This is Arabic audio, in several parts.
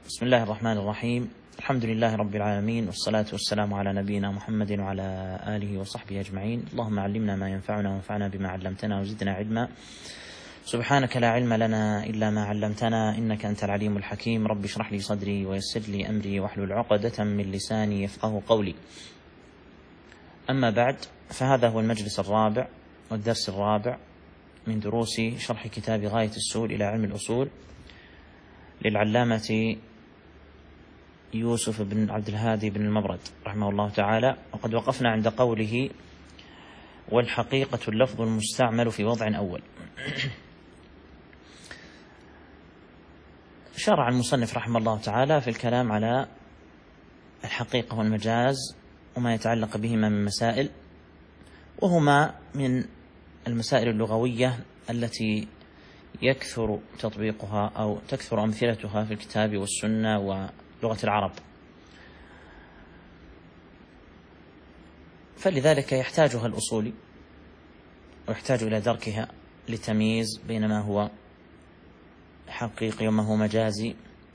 بسم الله الرحمن الرحيم. الحمد لله رب العالمين، والصلاة والسلام على نبينا محمد وعلى آله وصحبه أجمعين. اللهم علمنا ما ينفعنا وانفعنا بما علمتنا وزدنا علما. سبحانك لا علم لنا إلا ما علمتنا إنك أنت العليم الحكيم. رب اشرح لي صدري ويسر لي أمري واحلل عقدة من لساني يفقه قولي. أما بعد، فهذا هو المجلس الرابع والدرس الرابع من دروس شرح كتاب غاية السؤول إلى علم الأصول للعلامة يوسف بن عبد الهادي بن المبرد رحمه الله تعالى. وقد وقفنا عند قوله: والحقيقة اللفظ المستعمل في وضع أول. شرع المصنف رحمه الله تعالى في الكلام على الحقيقة والمجاز وما يتعلق بهما من مسائل، وهما من المسائل اللغوية التي يكثر تطبيقها أو تكثر أمثلتها في الكتاب والسنة ولغة العرب، فلذلك يحتاجها الأصولي ويحتاج إلى دركها للتمييز بين ما هو حقيقي وما هو مجازي،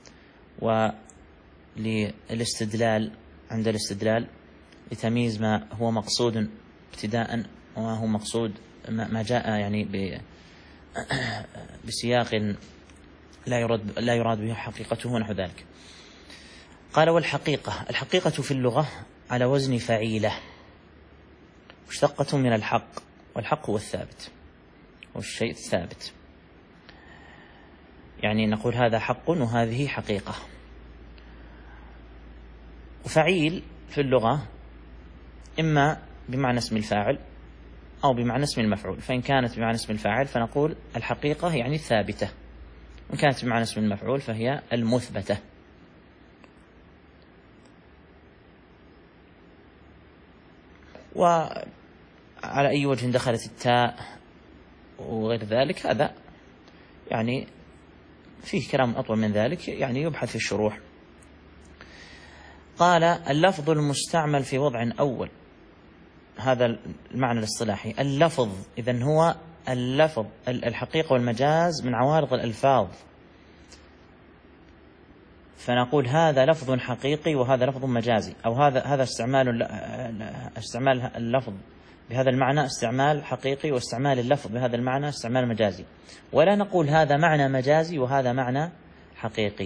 وللاستدلال عند الاستدلال لتمييز ما هو مقصود ابتداء وما هو مقصود ما جاء يعني بسياق لا يراد به حقيقته ونحو ذلك. قال: والحقيقة، الحقيقة في اللغة على وزن فعيلة، مشتقة من الحق، والحق هو الثابت، هو الشيء الثابت، يعني نقول هذا حق وهذه حقيقة. وفعيل في اللغة إما بمعنى اسم الفاعل أو بمعنى اسم المفعول، فإن كانت بمعنى اسم الفاعل فنقول الحقيقة يعني الثابتة، وإن كانت بمعنى اسم المفعول فهي المثبتة. وعلى أي وجه دخلت التاء وغير ذلك هذا يعني فيه كلام أطول من ذلك، يعني يبحث في الشروح. قال: اللفظ المستعمل في وضع أول، هذا المعنى الاصطلاحي. اللفظ إذن هو اللفظ، الحقيقة والمجاز من عوارض الألفاظ، فنقول هذا لفظ حقيقي وهذا لفظ مجازي، أو هذا استعمال اللفظ بهذا المعنى استعمال حقيقي، واستعمال اللفظ بهذا المعنى استعمال مجازي، ولا نقول هذا معنى مجازي وهذا معنى حقيقي.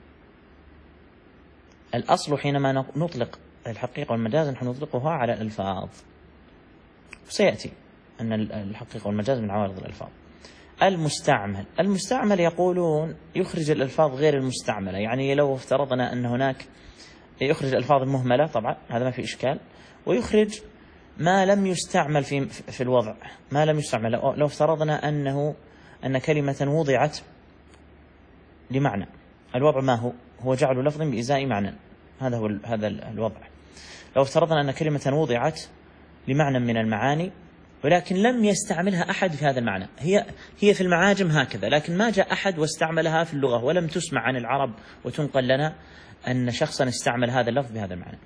الأصل حينما نطلق الحقيقة والمجاز نحن نطلقها على الألفاظ، وسيأتي أن الحقيقة والمجاز من عوارض الألفاظ. المستعمل يقولون يخرج الألفاظ غير المستعملة، يعني لو افترضنا أن هناك يخرج الألفاظ المهملة، طبعا هذا ما في إشكال، ويخرج ما لم يستعمل في الوضع، ما لم يستعمل. لو افترضنا أن كلمة وضعت لمعنى، الوضع ما هو جعل لفظ بإزاء معنى، هذا الوضع. لو افترضنا أن كلمة وضعت لمعنى من المعاني ولكن لم يستعملها أحد في هذا المعنى، هي في المعاجم هكذا، لكن ما جاء أحد واستعملها في اللغة، ولم تسمع عن العرب وتنقل لنا أن شخصا استعمل هذا اللفظ بهذا المعنى،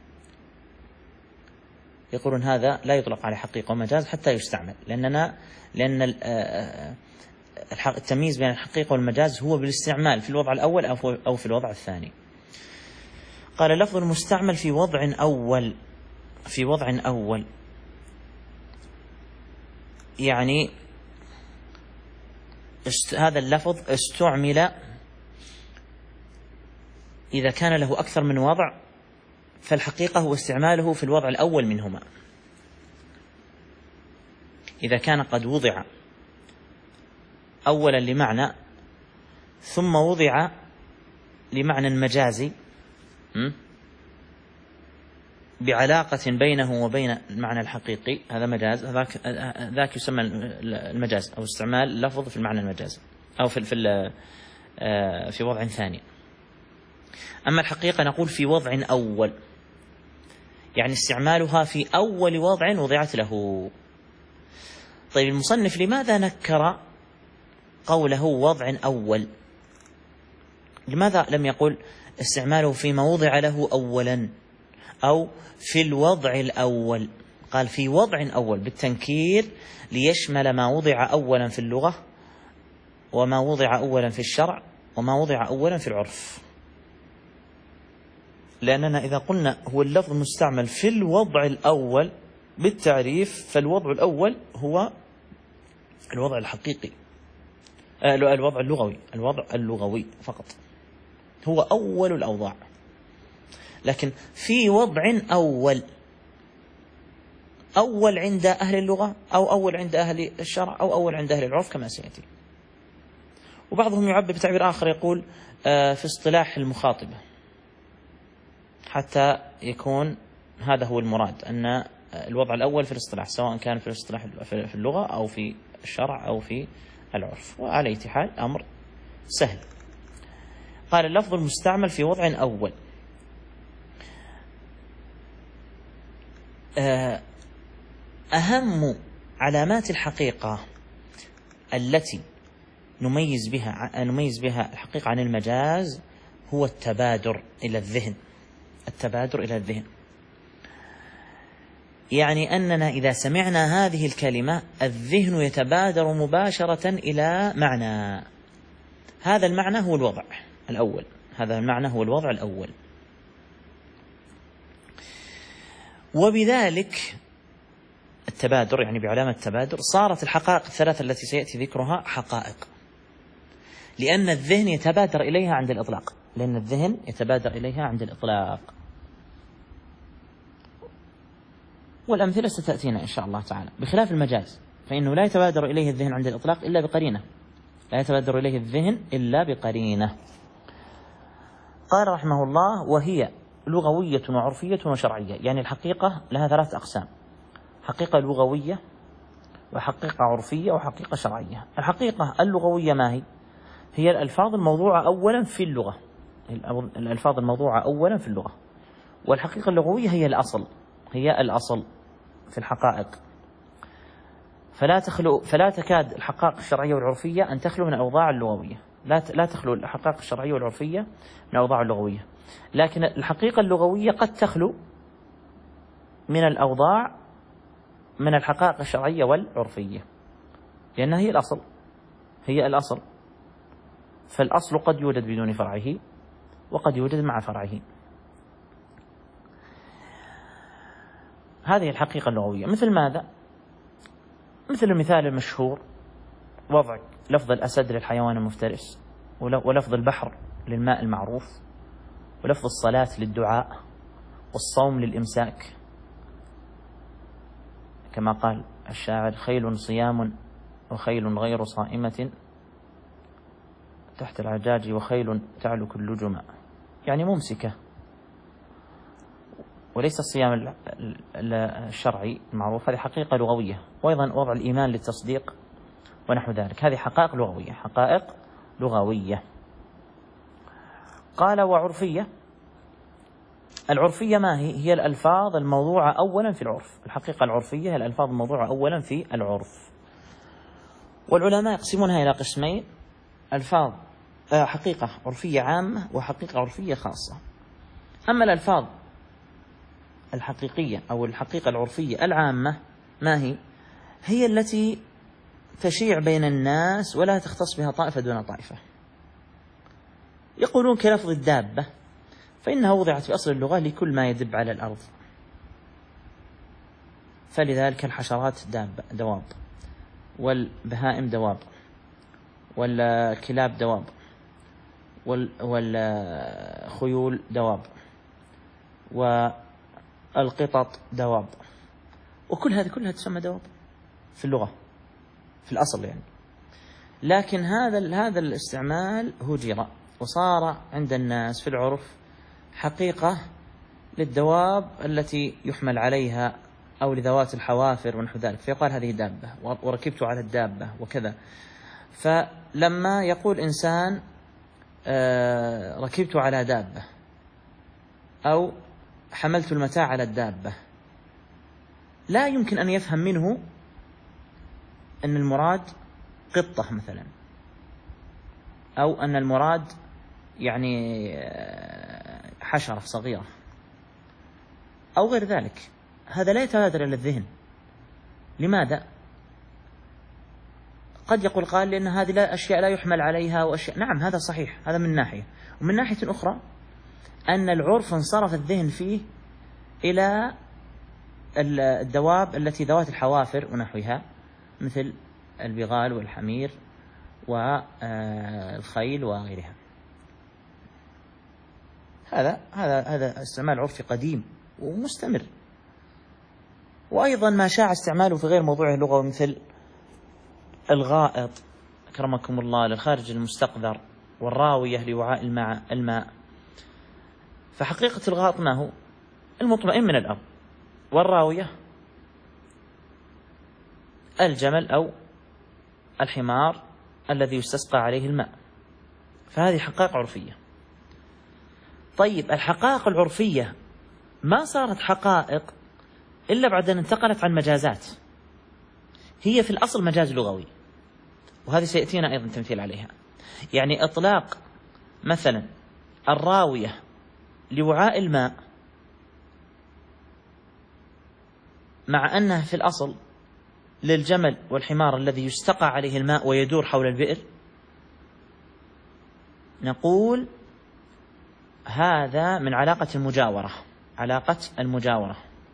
يقولون هذا لا يطلق على حقيقة ومجاز حتى يستعمل، لأن التمييز بين الحقيقة والمجاز هو بالاستعمال في الوضع الأول أو في الوضع الثاني. قال: اللفظ المستعمل في وضع أول، يعني هذا اللفظ استعمل إذا كان له أكثر من وضع، فالحقيقة هو استعماله في الوضع الأول منهما. إذا كان قد وضع أولا لمعنى ثم وضع لمعنى مجازي بعلاقة بينه وبين المعنى الحقيقي، هذا مجاز، ذاك يسمى المجاز أو استعمال اللفظ في المعنى المجازي أو في وضع ثاني. أما الحقيقة نقول في وضع أول، يعني استعمالها في أول وضع وضعت له. طيب، المصنف لماذا نكر قوله وضع أول؟ لماذا لم يقل استعماله فيما وضع له أولا أو في الوضع الأول؟ قال في وضع أول بالتنكير ليشمل ما وضع أولا في اللغة وما وضع أولا في الشرع وما وضع أولا في العرف. لأننا إذا قلنا هو اللفظ المستعمل في الوضع الأول بالتعريف، فالوضع الأول هو الوضع الحقيقي، الوضع اللغوي، الوضع اللغوي فقط هو أول الأوضاع. لكن في وضع أول عند أهل اللغة، أو أول عند أهل الشرع، أو أول عند أهل العرف كما سيأتي. وبعضهم يعبر بتعبير آخر يقول في اصطلاح المخاطبة، حتى يكون هذا هو المراد، أن الوضع الأول في الاصطلاح، سواء كان في الاصطلاح في اللغة أو في الشرع أو في العرف. وعلى أي حال أمر سهل. قال اللفظ المستعمل في وضع أول. أهم علامات الحقيقة التي نميز بها الحقيقة عن المجاز هو التبادر إلى الذهن. التبادر إلى الذهن يعني أننا إذا سمعنا هذه الكلمة الذهن يتبادر مباشرة إلى معنى، هذا المعنى هو الوضع الأول، هذا المعنى هو الوضع الأول. وبذلك التبادر، يعني بعلامة التبادر، صارت الحقائق الثلاثة التي سيأتي ذكرها حقائق، لأن الذهن يتبادر إليها عند الإطلاق، لأن الذهن يتبادر إليها عند الإطلاق. والأمثلة ستأتينا إن شاء الله تعالى، بخلاف المجاز فإنه لا يتبادر إليه الذهن عند الإطلاق إلا بقرينة، لا يتبادر إليه الذهن إلا بقرينة. قال رحمه الله: وهي لغوية وعرفية وشرعية. يعني الحقيقة لها ثلاث أقسام: حقيقة لغوية، وحقيقة عرفية، وحقيقة شرعية. الحقيقة اللغوية ما هي؟ هي الألفاظ الموضوعة أولا في اللغة، الألفاظ الموضوعة أولا في اللغة. والحقيقة اللغوية هي الأصل، هي الأصل في الحقائق، فلا تكاد الحقائق الشرعية والعرفية أن تخلو من الأوضاع اللغوية، لا تخلو الحقائق الشرعية والعرفية من الأوضاع اللغوية. لكن الحقيقة اللغوية قد تخلو من الأوضاع من الحقائق الشرعية والعرفية، لأنها هي الأصل، هي الأصل. فالأصل قد يوجد بدون فرعه، وقد يوجد مع فرعه. هذه الحقيقة اللغوية. مثل ماذا؟ مثل المثال المشهور: وضع لفظ الأسد للحيوان المفترس، ولفظ البحر للماء المعروف، ولفظ الصلاة للدعاء، والصوم للإمساك، كما قال الشاعر: خيل صيام وخيل غير صائمة تحت العجاج، وخيل تعلك اللجم، يعني ممسكة. وليس الصيام الشرعي المعروف، هذه حقيقة لغوية. وأيضا وضع الإيمان للتصديق ونحو ذلك، هذه حقائق لغوية، حقائق لغوية. قال: وعرفية. العرفية ما هي؟ هي الألفاظ الموضوعة أولا في العرف. الحقيقة العرفية هي الألفاظ الموضوعة أولا في العرف. والعلماء يقسمونها إلى قسمين: ألفاظ حقيقة عرفية عامة، وحقيقة عرفية خاصة. أما الألفاظ الحقيقية أو الحقيقة العرفية العامة ما هي؟ هي التي تشيع بين الناس ولا تختص بها طائفة دون طائفة. يقولون كلفظ الدابة، فإنها وضعت في أصل اللغة لكل ما يدب على الأرض، فلذلك الحشرات دواب، والبهائم دواب، والكلاب دواب، والخيول دواب، والقطط دواب، وكل هذه كلها تسمى دواب في اللغة في الأصل يعني. لكن هذا الاستعمال هجر، وصار عند الناس في العرف حقيقة للدواب التي يحمل عليها، أو لذوات الحوافر ونحو ذلك، فيقال هذه دابة، وركبت على الدابة وكذا. فلما يقول إنسان ركبت على دابة، أو حملت المتاع على الدابة، لا يمكن أن يفهم منه أن المراد قطة مثلا، أو أن المراد يعني حشرة صغيرة أو غير ذلك. هذا لا يتبادر إلى الذهن. لماذا؟ قد يقول قال لأن هذه أشياء لا يحمل عليها، وأشياء، نعم هذا صحيح، هذا من ناحية. ومن ناحية أخرى أن العرف انصرف الذهن فيه إلى الدواب التي ذوات الحوافر ونحوها، مثل البغال والحمير والخيل وغيرها. هذا استعمال عرفي قديم ومستمر. وأيضا ما شاع استعماله في غير موضوعه اللغوي، مثل الغائط أكرمكم الله للخارج المستقذر، والراوية لوعاء الماء. فحقيقة الغائط ما هو؟ المطمئن من الأرض، والراوية الجمل أو الحمار الذي يستسقى عليه الماء. فهذه حقائق عرفية. طيب الحقائق العرفية ما صارت حقائق إلا بعد أن انتقلت عن مجازات. هي في الأصل مجاز لغوي، وهذه سيأتينا أيضا تمثيل عليها. يعني إطلاق مثلا الراوية لوعاء الماء مع أنها في الأصل للجمل والحمار الذي يستقى عليه الماء ويدور حول البئر، نقول هذا من علاقة المجاورة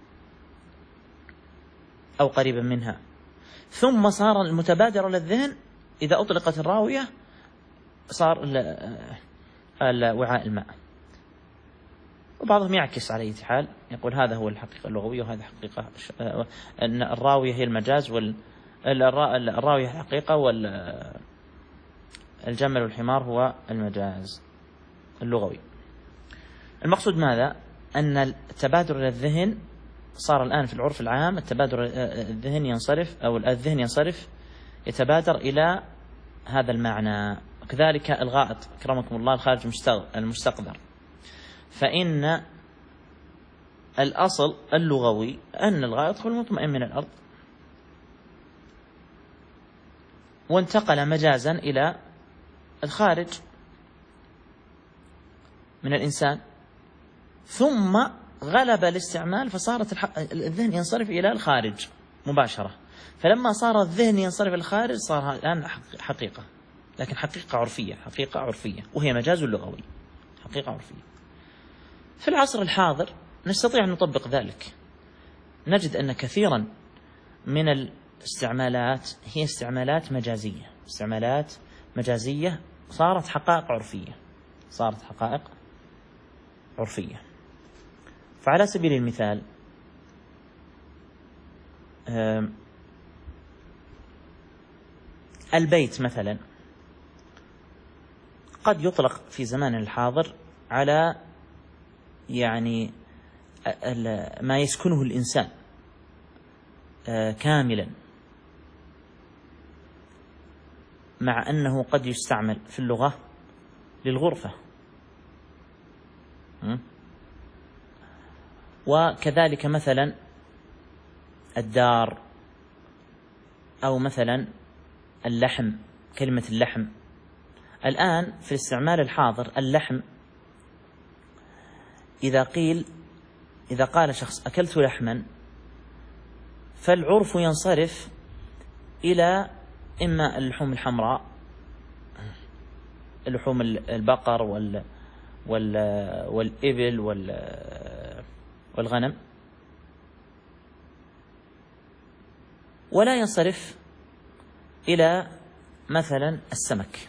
أو قريبا منها. ثم صار المتبادر للذهن إذا أطلقت الراوية صار وعاء الماء. وبعضهم يعكس على أي حال، يقول هذا هو الحقيقة اللغوية وهذا حقيقة أن الراوية هي المجاز الراوية الحقيقة، والجمل والحمار هو المجاز اللغوي. المقصود ماذا؟ أن التبادر للذهن صار الآن في العرف العام التبادر الذهن ينصرف، أو الذهن ينصرف يتبادر إلى هذا المعنى. وكذلك الغائط أكرمكم الله الخارج المستقذر، فإن الأصل اللغوي أن الغائط هو المطمئن من الأرض، وانتقل مجازا إلى الخارج من الإنسان، ثم غلب الاستعمال فصارت الذهن ينصرف إلى الخارج مباشرة. فلما صار الذهن ينصرف إلى الخارج صار الآن حقيقة، لكن حقيقة عرفية وهي مجاز لغوي، حقيقة عرفية. في العصر الحاضر نستطيع أن نطبق ذلك، نجد أن كثيرا من الاستعمالات هي استعمالات مجازية صارت حقائق عرفية. فعلى سبيل المثال البيت مثلا قد يطلق في زماننا الحاضر على يعني ما يسكنه الإنسان كاملا، مع أنه قد يستعمل في اللغة للغرفة، وكذلك مثلا الدار، أو مثلا اللحم، كلمة اللحم الآن في الاستعمال الحاضر اللحم إذا قال شخص أكلت لحما، فالعرف ينصرف إلى إما اللحوم الحمراء، اللحوم البقر والإبل والغنم، ولا ينصرف إلى مثلا السمك،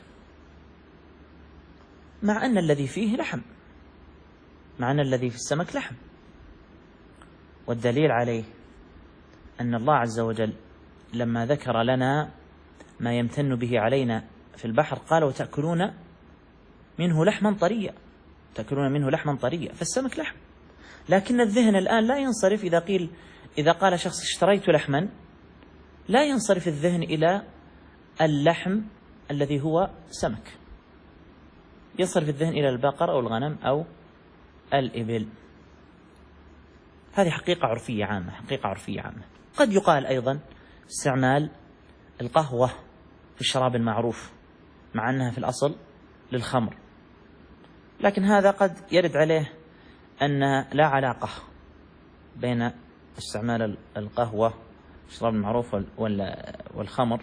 مع أن الذي فيه لحم، مع أن الذي في السمك لحم. والدليل عليه أن الله عز وجل لما ذكر لنا ما يمتن به علينا في البحر قال وتأكلون منه لحما طريا، فالسمك لحم. لكن الذهن الآن لا ينصرف إذا قال شخص اشتريت لحما، لا ينصرف الذهن إلى اللحم الذي هو سمك، ينصرف الذهن إلى البقر أو الغنم أو الإبل. هذه حقيقة عرفية عامة. قد يقال أيضا استعمال القهوة في الشراب المعروف، مع أنها في الأصل للخمر، لكن هذا قد يرد عليه أن لا علاقة بين استعمال القهوة في الشراب المعروف والخمر.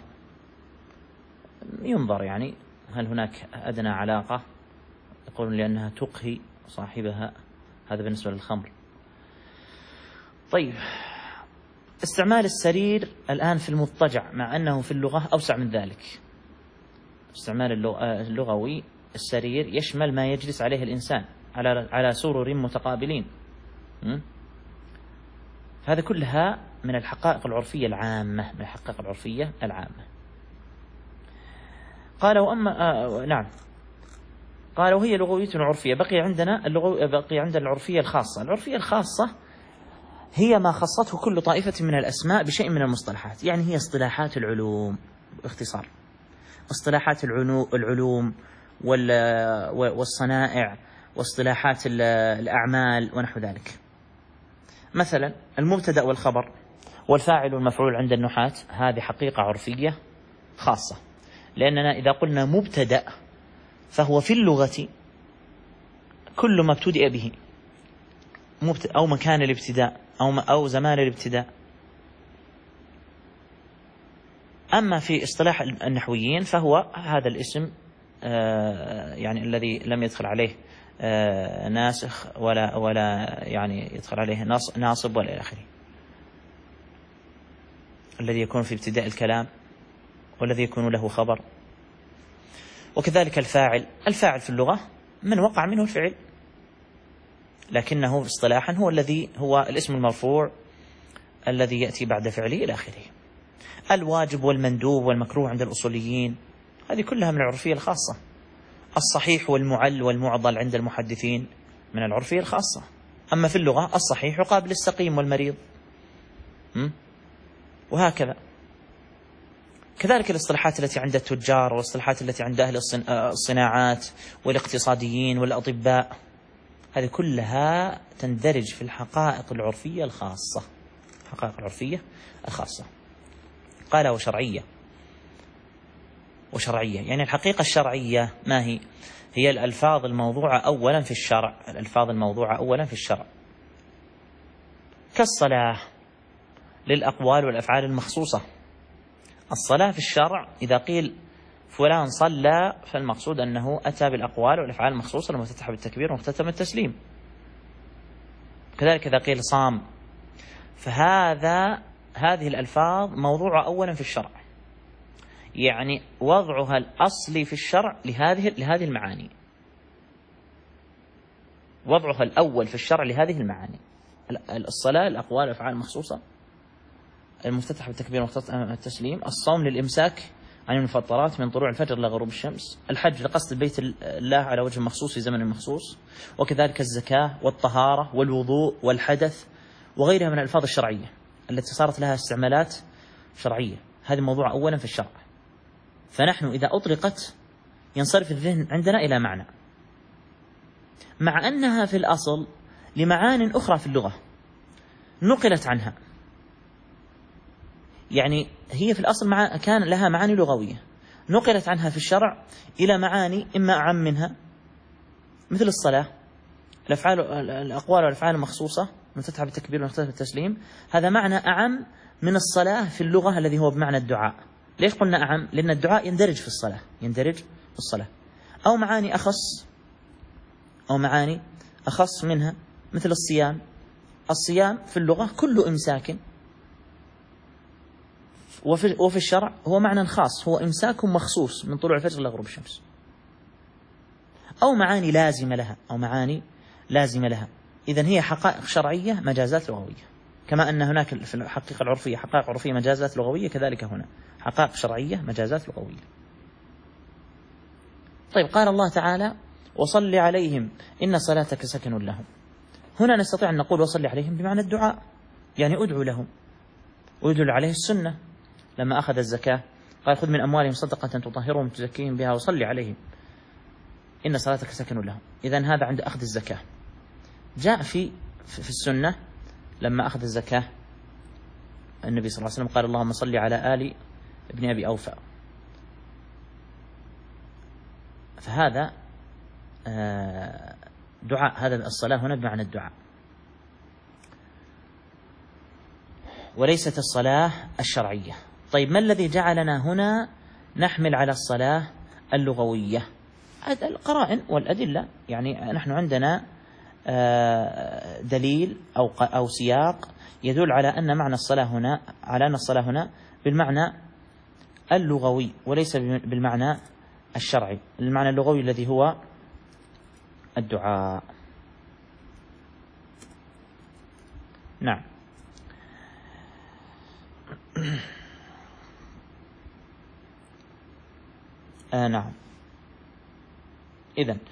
ينظر يعني هل هناك أدنى علاقة، يقولون لأنها تقهي صاحبها. هذا بالنسبة للخمر. طيب، استعمال السرير الآن في المضطجع، مع أنه في اللغة أوسع من ذلك. استعمال اللغوي السرير يشمل ما يجلس عليه الإنسان على سرر متقابلين. هذا كلها من الحقائق العرفية العامة، من الحقائق العرفية العامة. قال وأما نعم، قال وهي لغوية عرفية. بقي عندنا العرفية الخاصة. العرفية الخاصة هي ما خصته كل طائفة من الأسماء بشيء من المصطلحات، يعني هي اصطلاحات العلوم باختصار، اصطلاحات العلوم والصنائع واصطلاحات الأعمال ونحو ذلك. مثلا المبتدأ والخبر والفاعل والمفعول عند النحاة، هذه حقيقة عرفية خاصة، لأننا إذا قلنا مبتدأ فهو في اللغة كل ما ابتدأ به، أو مكان الابتداء أو زمان الابتداء. أما في اصطلاح النحويين فهو هذا الاسم يعني الذي لم يدخل عليه ناسخ ولا يعني يدخل عليه ناصب ولا إلى آخره، الذي يكون في ابتداء الكلام والذي يكون له خبر. وكذلك الفاعل في اللغة من وقع منه الفعل، لكنه اصطلاحا هو الاسم المرفوع الذي يأتي بعد فعله إلى آخره. الواجب والمندوب والمكروه عند الأصوليين، هذه كلها من العرفية الخاصة. الصحيح والمعل والمعضل عند المحدثين من العرفية الخاصة. أما في اللغة الصحيح يقابل السقيم والمريض، وهكذا. كذلك الاصطلاحات التي عند التجار والاصطلاحات التي عند أهل الصناعات والاقتصاديين والأطباء، هذه كلها تندرج في الحقائق العرفية الخاصة. الحقائق العرفية الخاصة. قال وشرعية يعني الحقيقة الشرعية ما هي؟ هي الألفاظ الموضوعة أولا في الشرع. الألفاظ الموضوعة أولا في الشرع كالصلاة للأقوال والأفعال المخصوصة. الصلاة في الشرع إذا قيل فلان صلى فالمقصود أنه أتى بالأقوال والأفعال المخصوصة المفتتحة بالتكبير ومختتمة التسليم. كذلك إذا قيل صام، هذه الألفاظ موضوعة أولا في الشرع، يعني وضعها الأصلي في الشرع لهذه المعاني. وضعها الأول في الشرع لهذه المعاني: الصلاة الأقوال والأفعال المخصوصة المفتتحة بالتكبير ومختتمة التسليم. الصوم للإمساك عن المفطرات من طلوع الفجر إلى غروب الشمس. الحج لقصد البيت الله على وجه مخصوص في زمن مخصوص. وكذلك الزكاة والطهارة والوضوء والحدث وغيرها من الألفاظ الشرعية التي صارت لها استعمالات شرعية، هذه موضوع أولا في الشرع. فنحن إذا أطلقت ينصرف الذهن عندنا إلى معنى، مع أنها في الأصل لمعان أخرى في اللغة نقلت عنها. يعني هي في الأصل كان لها معاني لغوية نقلت عنها في الشرع إلى معاني إما أعم منها، مثل الصلاة الأقوال والأفعال المخصوصة مفتتحة بالتكبير ومختتمة بالتسليم، هذا معنى أعم من الصلاة في اللغة الذي هو بمعنى الدعاء. ليش قلنا أعم؟ لأن الدعاء يندرج في الصلاة. أو معاني أخص منها مثل الصيام في اللغة كل إمساك، وفي الشرع هو معنى خاص، هو إمساك مخصوص من طلوع الفجر إلى غروب الشمس. أو معاني لازمة لها. إذن هي حقائق شرعية مجازات لغوية، كما أن هناك في الحقيقة العرفية حقائق عرفية مجازات لغوية، كذلك هنا حقائق شرعية مجازات لغوية. طيب، قال الله تعالى: وصل عليهم إن صلاتك سكن لهم. هنا نستطيع أن نقول وصل عليهم بمعنى الدعاء، يعني أدعو لهم. ويدل عليه السنة لما أخذ الزكاة قال: خذ من أموالهم صدقة تطهرهم وتزكيهم بها وصل عليهم إن صلاتك سكن لهم. إذن هذا عند أخذ الزكاة. جاء في السنة لما أخذ الزكاة النبي صلى الله عليه وسلم قال: اللهم صل على آل ابن أبي أوفى. فهذا دعاء، هذا الصلاة هنا بمعنى الدعاء، وليست الصلاة الشرعية. طيب، ما الذي جعلنا هنا نحمل على الصلاة اللغوية؟ القرائن والأدلة. يعني نحن عندنا دليل أو سياق يدل على أن معنى الصلاة هنا بالمعنى اللغوي وليس بالمعنى الشرعي. المعنى اللغوي الذي هو الدعاء. نعم. نعم. إذن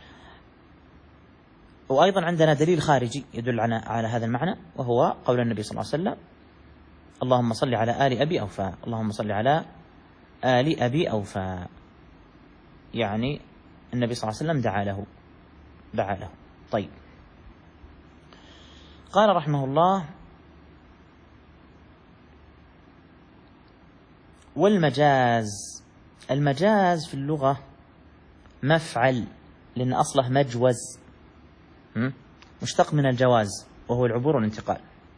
وأيضا عندنا دليل خارجي يدل على هذا المعنى، وهو قول النبي صلى الله عليه وسلم: اللهم صل على آل أبي أوفى، اللهم صل على آل أبي أوفى، يعني النبي صلى الله عليه وسلم دعا له. طيب، قال رحمه الله: المجاز في اللغة مفعل، لأن أصله مجوز، مشتق من الجواز وهو العبور والانتقال.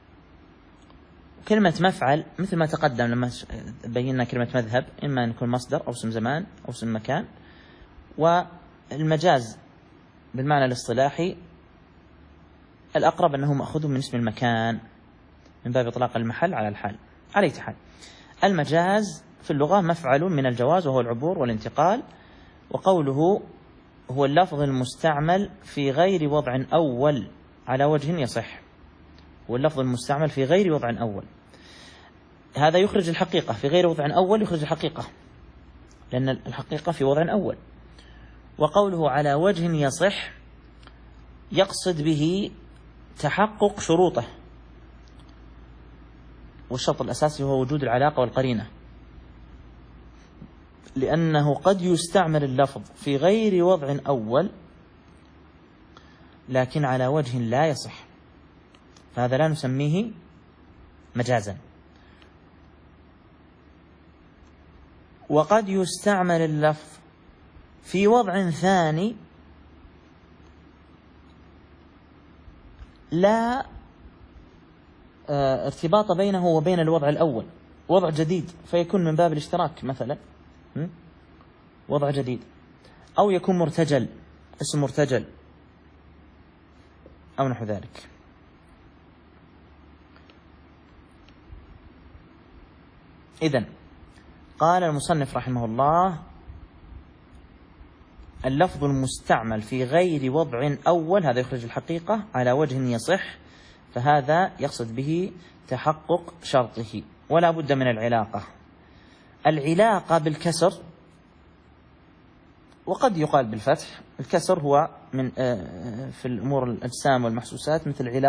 كلمة مفعل مثل ما تقدم لما بينا كلمة مذهب، إما أن يكون مصدر أو اسم زمان أو اسم مكان. والمجاز بالمعنى الاصطلاحي الأقرب أنه مأخوذ من اسم المكان من باب إطلاق المحل على الحال. على أي حال، المجاز في اللغة مفعل من الجواز وهو العبور والانتقال. وقوله: هو اللفظ المستعمل في غير وضع أول على وجه يصح. هو اللفظ المستعمل في غير وضع أول، هذا يخرج الحقيقة. في غير وضع أول يخرج الحقيقة، لأن الحقيقة في وضع أول. وقوله على وجه يصح يقصد به تحقق شروطه، والشرط الأساسي هو وجود العلاقة والقرينة، لأنه قد يستعمل اللفظ في غير وضع أول لكن على وجه لا يصح، فهذا لا نسميه مجازا. وقد يستعمل اللفظ في وضع ثاني لا ارتباط بينه وبين الوضع الأول، وضع جديد، فيكون من باب الاشتراك مثلا، وضع جديد، أو يكون مرتجل، اسم مرتجل أو نحو ذلك. إذن قال المصنف رحمه الله: اللفظ المستعمل في غير وضع أول، هذا يخرج الحقيقة على وجه يصح، فهذا يقصد به تحقق شرطه. ولا بد من العلاقة بالكسر، وقد يقال بالفتح. الكسر هو من في الأمور الأجسام والمحسوسات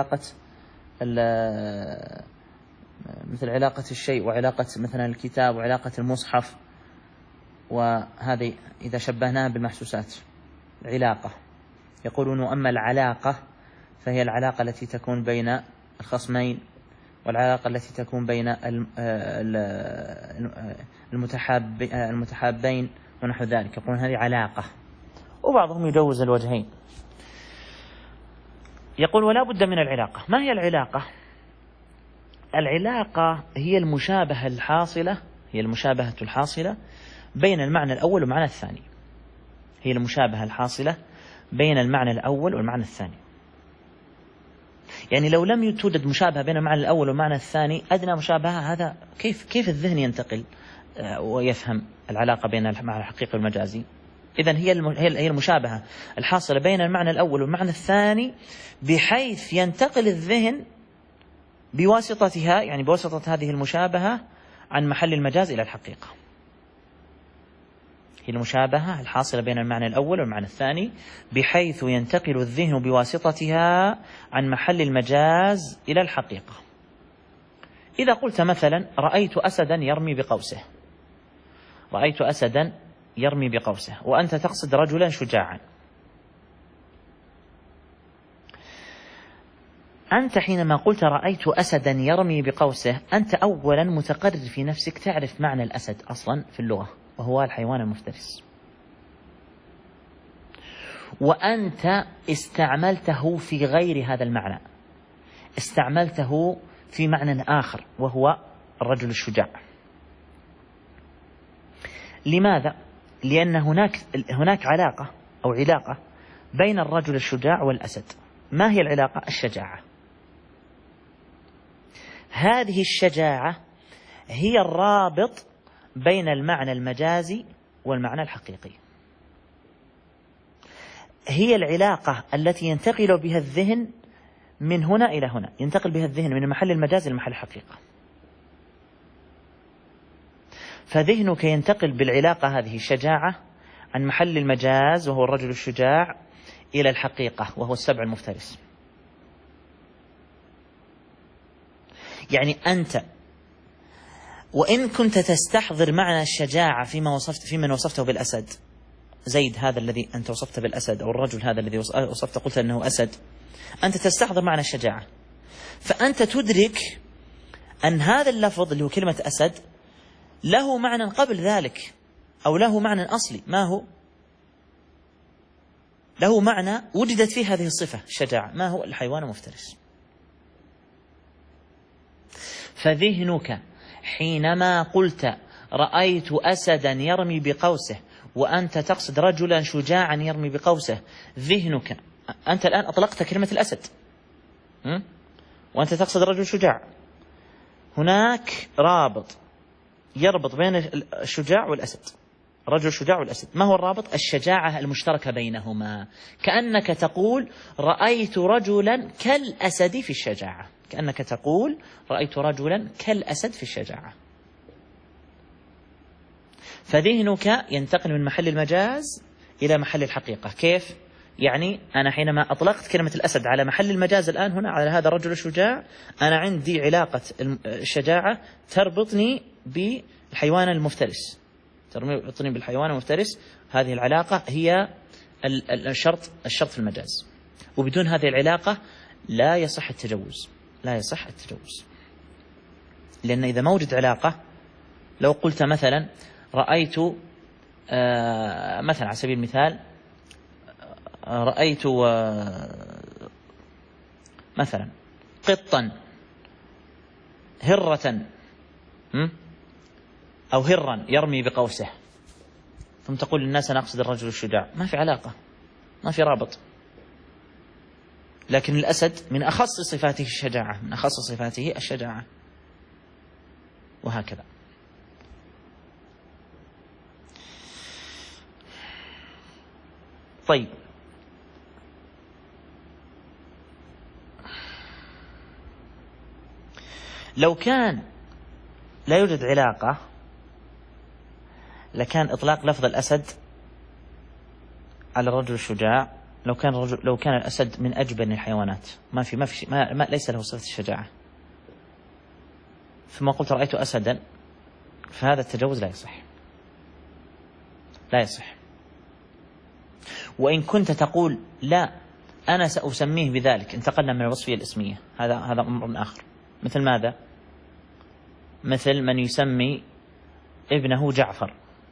مثل علاقة الشيء وعلاقة مثلا الكتاب وعلاقة المصحف، وهذه إذا شبهناها بالمحسوسات علاقة. يقولون: أما العلاقة فهي العلاقة التي تكون بين الخصمين، والعلاقة التي تكون بين المتحابين ونحو ذلك، يقولون هذه علاقة. وبعضهم يجوز الوجهين. يقول: ولا بد من العلاقة. ما هي العلاقة؟ العلاقة هي المشابهة الحاصلة بين المعنى الأول والمعنى الثاني. هي المشابهة الحاصلة بين المعنى الأول والمعنى الثاني. يعني لو لم توجد مشابهة بين المعنى الأول والمعنى الثاني، أدنى مشابهة، هذا كيف الذهن ينتقل ويفهم العلاقة بين المعنى الحقيقي والمجازي؟ إذن هي المشابهة الحاصلة بين المعنى الأول والمعنى الثاني، بحيث ينتقل الذهن بواسطتها، يعني بواسطة هذه المشابهة، عن محل المجاز إلى الحقيقة. هي المشابهة الحاصلة بين المعنى الأول والمعنى الثاني، بحيث ينتقل الذهن بواسطتها عن محل المجاز إلى الحقيقة. إذا قلت مثلا: رأيت أسدا يرمي بقوسه، وأنت تقصد رجلا شجاعا، أنت حينما قلت رأيت أسدا يرمي بقوسه، أنت أولا متقرر في نفسك تعرف معنى الأسد أصلا في اللغة، وهو الحيوان المفترس، وأنت استعملته في غير هذا المعنى، استعملته في معنى آخر وهو الرجل الشجاع. لماذا؟ لأن هناك علاقة بين الرجل الشجاع والأسد. ما هي العلاقة؟ الشجاعة. هذه الشجاعة هي الرابط بين المعنى المجازي والمعنى الحقيقي، هي العلاقة التي ينتقل بها الذهن من هنا إلى هنا، ينتقل بها الذهن من محل المجاز إلى محل الحقيقة. فذهنك ينتقل بالعلاقة هذه الشجاعة عن محل المجاز وهو الرجل الشجاع إلى الحقيقة وهو السبع المفترس. يعني أنت وإن كنت تستحضر معنى الشجاعة في من وصفته بالأسد، زيد هذا الذي أنت وصفته بالأسد، أو الرجل هذا الذي وصفته قلت أنه أسد، أنت تستحضر معنى الشجاعة، فأنت تدرك أن هذا اللفظ اللي هو كلمة أسد له معنى قبل ذلك، أو له معنى أصلي. ما هو؟ له معنى وجدت فيه هذه الصفة الشجاعة. ما هو؟ الحيوان المفترس. فذهنك حينما قلت رأيت أسدا يرمي بقوسه وأنت تقصد رجلا شجاعا يرمي بقوسه، ذهنك أنت الآن أطلقت كلمة الأسد وأنت تقصد رجل شجاع، هناك رابط يربط بين الشجاع والأسد، رجل شجاع والأسد. ما هو الرابط؟ الشجاعة المشتركة بينهما. كأنك تقول رأيت رجلا كالأسد في الشجاعة، كأنك تقول رأيت رجلا كالأسد في الشجاعة. فذهنك ينتقل من محل المجاز إلى محل الحقيقة. كيف؟ يعني أنا حينما أطلقت كلمة الأسد على محل المجاز الآن هنا على هذا الرجل الشجاع، أنا عندي علاقة الشجاعة تربطني بالحيوان المفترس، تربطني بالحيوان المفترس. هذه العلاقة هي الشرط في المجاز، وبدون هذه العلاقة لا يصح التجوز، لا يصح التجوز. لأن إذا ما وجد علاقة، لو قلت مثلا رأيت مثلا على سبيل المثال رأيت مثلا قطا هرة أو هرا يرمي بقوسه، ثم تقول للناس أنا أقصد الرجل الشجاع، ما في علاقة، ما في رابط. لكن الأسد من أخص صفاته الشجاعة، من أخص صفاته الشجاعة، وهكذا. طيب، لو كان لا يوجد علاقة لكان إطلاق لفظ الأسد على الرجل الشجاع، لو كان الأسد من أجبن الحيوانات، ما ليس له صفة الشجاعة، ثم قلت رأيت أسدا، فهذا التجوز لا يصح، لا يصح. وإن كنت تقول لا أنا سأسميه بذلك، انتقلنا من الوصفية الاسمية، هذا أمر آخر. مثل ماذا؟ مثل من يسمي ابنه جعفر.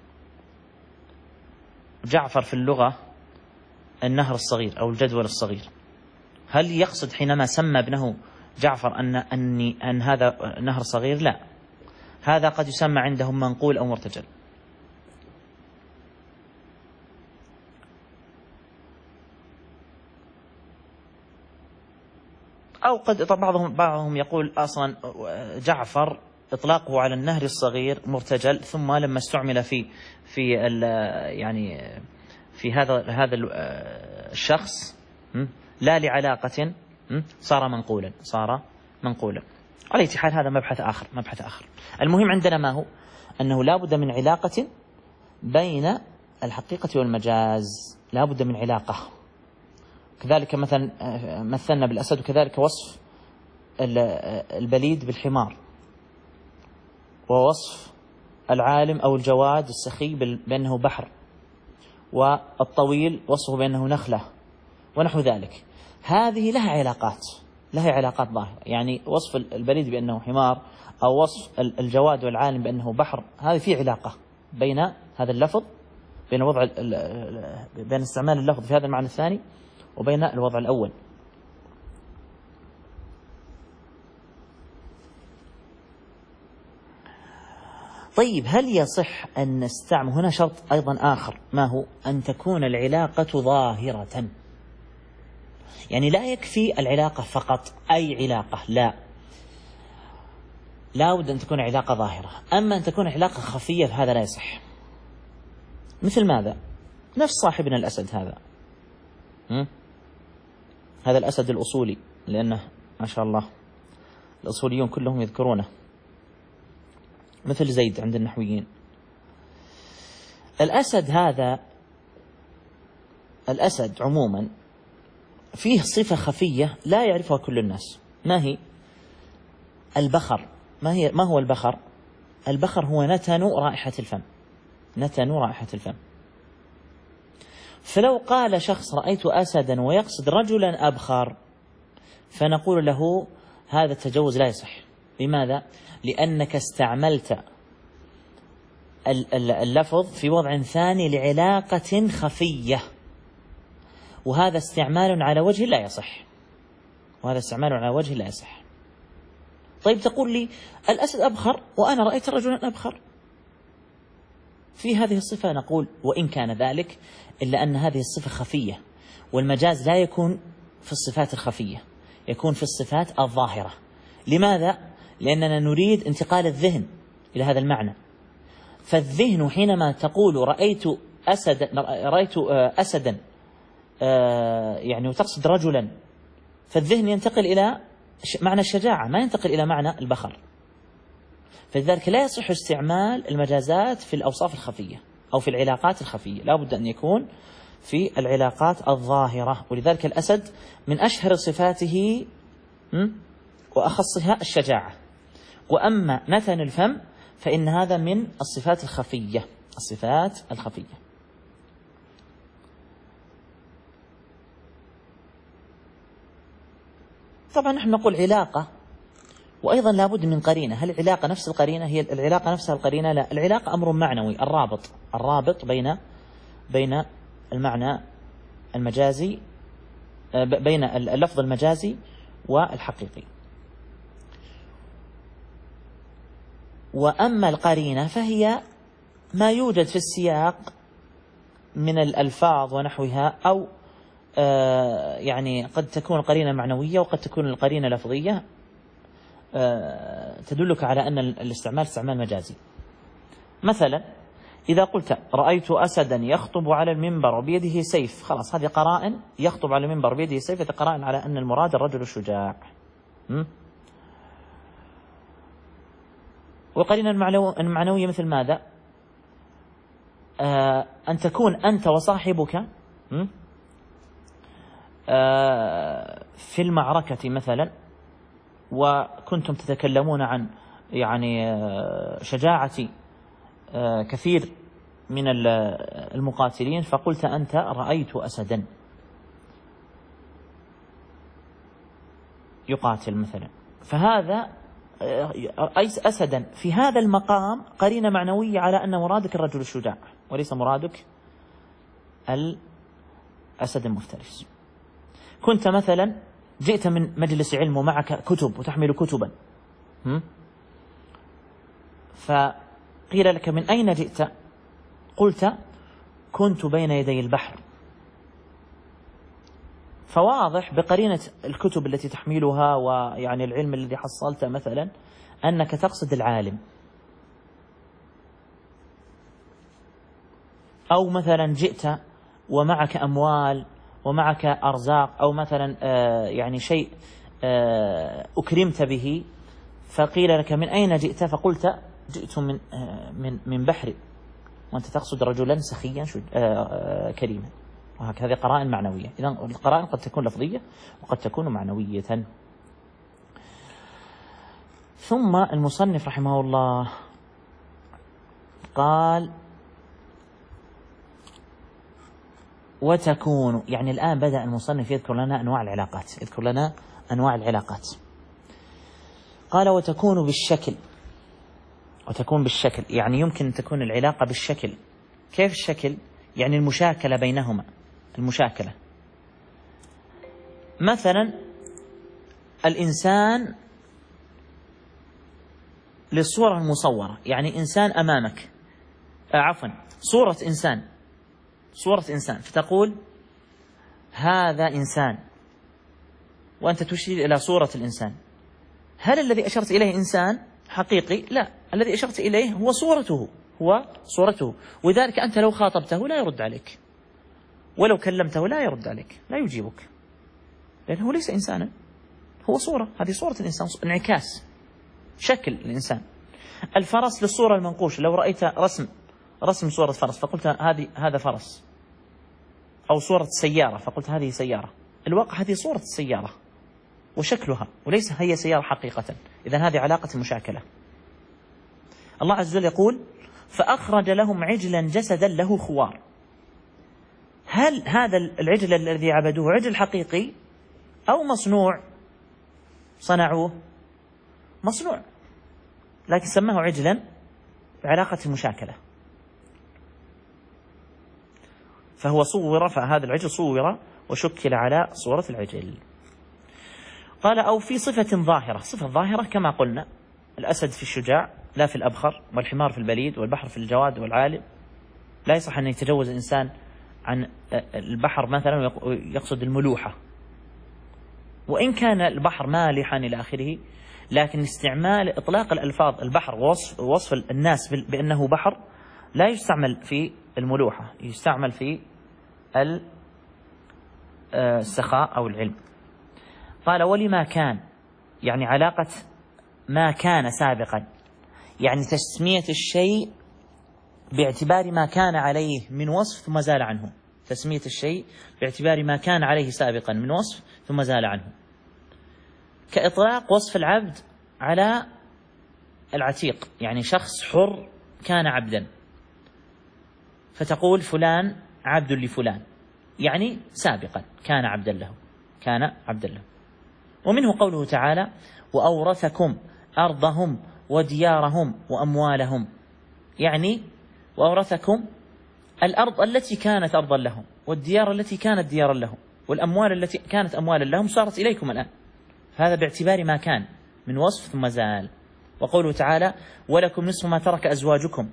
جعفر في اللغة النهر الصغير أو الجدول الصغير. هل يقصد حينما سمى ابنه جعفر أن هذا نهر صغير؟ لا، هذا قد يسمى عندهم منقول أو مرتجل. أو قد بعضهم يقول أصلا جعفر إطلاقه على النهر الصغير مرتجل، ثم لما استعمل في هذا الشخص لا لعلاقة صار منقولا. على أي حال هذا مبحث آخر. المهم عندنا ما هو؟ أنه لا بد من علاقة بين الحقيقة والمجاز، لا بد من علاقة. كذلك مثلا مثلنا بالأسد، وكذلك وصف البليد بالحمار، ووصف العالم أو الجواد السخي بأنه بحر، والطويل وصفه بأنه نخلة، ونحو ذلك. هذه لها علاقات ظاهرة. يعني وصف البليد بأنه حمار، أو وصف الجواد والعالم بأنه بحر، هذه في علاقة بين هذا اللفظ، بين استعمال اللفظ في هذا المعنى الثاني وبين الوضع الأول. طيب، هل يصح أن نستعمل هنا شرط أيضا آخر، ما هو؟ أن تكون العلاقة ظاهرة. يعني لا يكفي العلاقة فقط، أي علاقة، لا بد أن تكون علاقة ظاهرة. أما أن تكون علاقة خفية فهذا لا يصح. مثل ماذا؟ نفس صاحبنا الأسد هذا، هذا الأسد الأصولي، لأنه ما شاء الله الأصوليون كلهم يذكرونه، مثل زيد عند النحويين. الأسد هذا، الأسد عموما فيه صفة خفية لا يعرفها كل الناس. ما هي؟ البخر. ما هو البخر؟ البخر هو نتن رائحة الفم، نتن رائحة الفم. فلو قال شخص رأيت أسدا ويقصد رجلا أبخر، فنقول له هذا التجوز لا يصح. لماذا؟ لأنك استعملت اللفظ في وضع ثاني لعلاقة خفية، وهذا استعمال على وجه لا يصح، وهذا استعمال على وجه لا يصح. طيب تقول لي الأسد أبخر وأنا رأيت رجلا أبخر، في هذه الصفة نقول وإن كان ذلك إلا أن هذه الصفة خفية، والمجاز لا يكون في الصفات الخفية، يكون في الصفات الظاهرة. لماذا؟ لأننا نريد انتقال الذهن إلى هذا المعنى. فالذهن حينما تقول رأيت أسدا يعني وتقصد رجلا، فالذهن ينتقل إلى معنى الشجاعة، ما ينتقل إلى معنى البخر. فلذلك لا يصح استعمال المجازات في الأوصاف الخفية أو في العلاقات الخفية، لا بد أن يكون في العلاقات الظاهرة. ولذلك الأسد من أشهر صفاته وأخصها الشجاعة. وأما نتن الفم فإن هذا من الصفات الخفية، الصفات الخفية. طبعا نحن نقول علاقة، وأيضا لابد من قرينة. هل العلاقة نفس القرينة هي العلاقة نفسها القرينة؟ لا، العلاقة أمر معنوي، الرابط بين المعنى المجازي، بين اللفظ المجازي والحقيقي. وأما القرينة فهي ما يوجد في السياق من الألفاظ ونحوها، أو يعني قد تكون قرينة معنوية وقد تكون القرينة لفظية تدلك على أن الاستعمال استعمال مجازي. مثلا إذا قلت رأيت أسدا يخطب على المنبر وبيده سيف، خلاص هذه قرائن، يخطب على المنبر بيده سيف، هذه قرائن على أن المراد الرجل الشجاع. وقرينة المعنوية مثل ماذا؟ أن تكون أنت وصاحبك في المعركة مثلا، وكنتم تتكلمون عن يعني شجاعة كثير من المقاتلين، فقلت أنت رأيت أسدا يقاتل مثلا، فهذا أسدا في هذا المقام قرينة معنوية على أن مرادك الرجل الشجاع وليس مرادك الأسد المفترس. كنت مثلا جئت من مجلس علم ومعك كتب وتحمل كتبا، فقيل لك من أين جئت؟ قلت كنت بين يدي البحر. فواضح بقرينة الكتب التي تحملها ويعني العلم الذي حصلت مثلا أنك تقصد العالم. أو مثلا جئت ومعك أموال ومعك أرزاق، أو مثلا يعني شيء أكرمت به، فقيل لك من أين جئت؟ فقلت جئت من بحر، وأنت تقصد رجلا سخيا كريما. وهكذا قرائن معنوية. إذن القرائن قد تكون لفظية وقد تكون معنوية. ثم المصنف رحمه الله قال وتكون، يعني الآن بدأ المصنف يذكر لنا أنواع العلاقات، قال وتكون بالشكل، يعني يمكن أن تكون العلاقة بالشكل. كيف الشكل؟ يعني المشاكلة بينهما، المشاكلة. مثلا الإنسان للصورة المصورة، يعني إنسان أمامك، صورة إنسان، فتقول هذا إنسان وأنت تشير إلى صورة الإنسان، هل الذي أشرت إليه إنسان حقيقي؟ لا، الذي أشرت إليه هو صورته، ولذلك أنت لو خاطبته لا يرد عليك، ولو كلمته لا يرد عليك، لا يجيبك، لأنه ليس إنسانا، هو صورة، هذه صورة الإنسان، انعكاس شكل الإنسان. الفرس للصورة المنقوشة، لو رأيت رسم صورة فرس فقلت هذا فرس، أو صورة سيارة فقلت هذه سيارة، الواقع هذه صورة السيارة وشكلها، وليس هي سيارة حقيقة. إذن هذه علاقة المشاكلة. الله عز وجل يقول: فأخرج لهم عجلا جسدا له خوار. هل هذا العجل الذي عبدوه عجل حقيقي أو مصنوع؟ صنعوه مصنوع، لكن سماه عجلا بعلاقة المشاكلة، فهذا العجل صور وشكل على صورة العجل. قال: أو في صفة ظاهرة، صفة ظاهرة كما قلنا، الأسد في الشجاع لا في الأبخر، والحمار في البليد، والبحر في الجواد والعالم. لا يصح أن يتجوز الإنسان عن البحر مثلا ويقصد الملوحة، وإن كان البحر مالحا إلى آخره، لكن استعمال إطلاق الألفاظ البحر ووصف الناس بأنه بحر لا يستعمل في الملوحة، يستعمل في السخاء أو العلم. قال: ولما كان، يعني علاقة ما كان سابقا، يعني تسمية الشيء باعتبار ما كان عليه من وصف ثم زال عنه، تسمية الشيء باعتبار ما كان عليه سابقا من وصف ثم زال عنه، كإطلاق وصف العبد على العتيق، يعني شخص حر كان عبدا، فتقول فلان عبد لفلان، يعني سابقا كان عبدا له. ومنه قوله تعالى: وأورثكم أرضهم وديارهم وأموالهم، يعني وأورثكم الأرض التي كانت أرضا لهم، والديار التي كانت ديارا لهم، والأموال التي كانت أموالا لهم صارت إليكم الآن. هذا باعتبار ما كان من وصف ثم زال. وقوله تعالى: ولكم نصف ما ترك أزواجكم،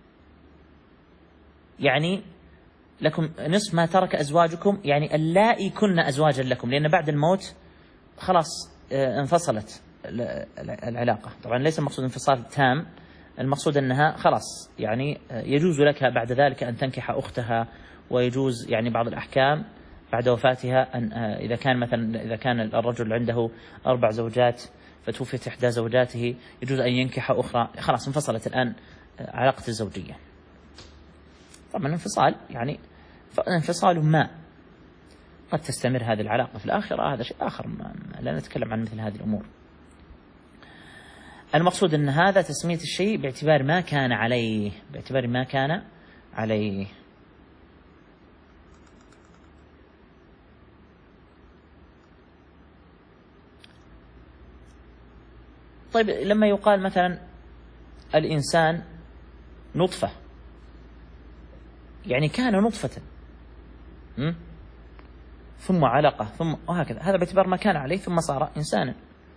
يعني لكم نصف ما ترك أزواجكم، يعني اللائي كن أزواجا لكم، لأن بعد الموت خلاص انفصلت العلاقة. طبعا ليس المقصود انفصال تام، المقصود أنها خلاص يعني يجوز لك بعد ذلك أن تنكح أختها، ويجوز يعني بعض الأحكام بعد وفاتها أن إذا كان الرجل عنده 4 زوجات فتوفيت إحدى زوجاته يجوز أن ينكح أخرى، خلاص انفصلت الآن علاقة الزوجية. طبعا الانفصال يعني انفصال ما قد تستمر هذه العلاقة في الآخرة، هذا شيء آخر، لا نتكلم عن مثل هذه الأمور. المقصود أن هذا تسمية الشيء باعتبار ما كان عليه. طيب لما يقال مثلا الإنسان نطفة، يعني كان نطفة ثم علقة ثم وهكذا، هذا باعتبار ما كان عليه ثم صار إنسانا.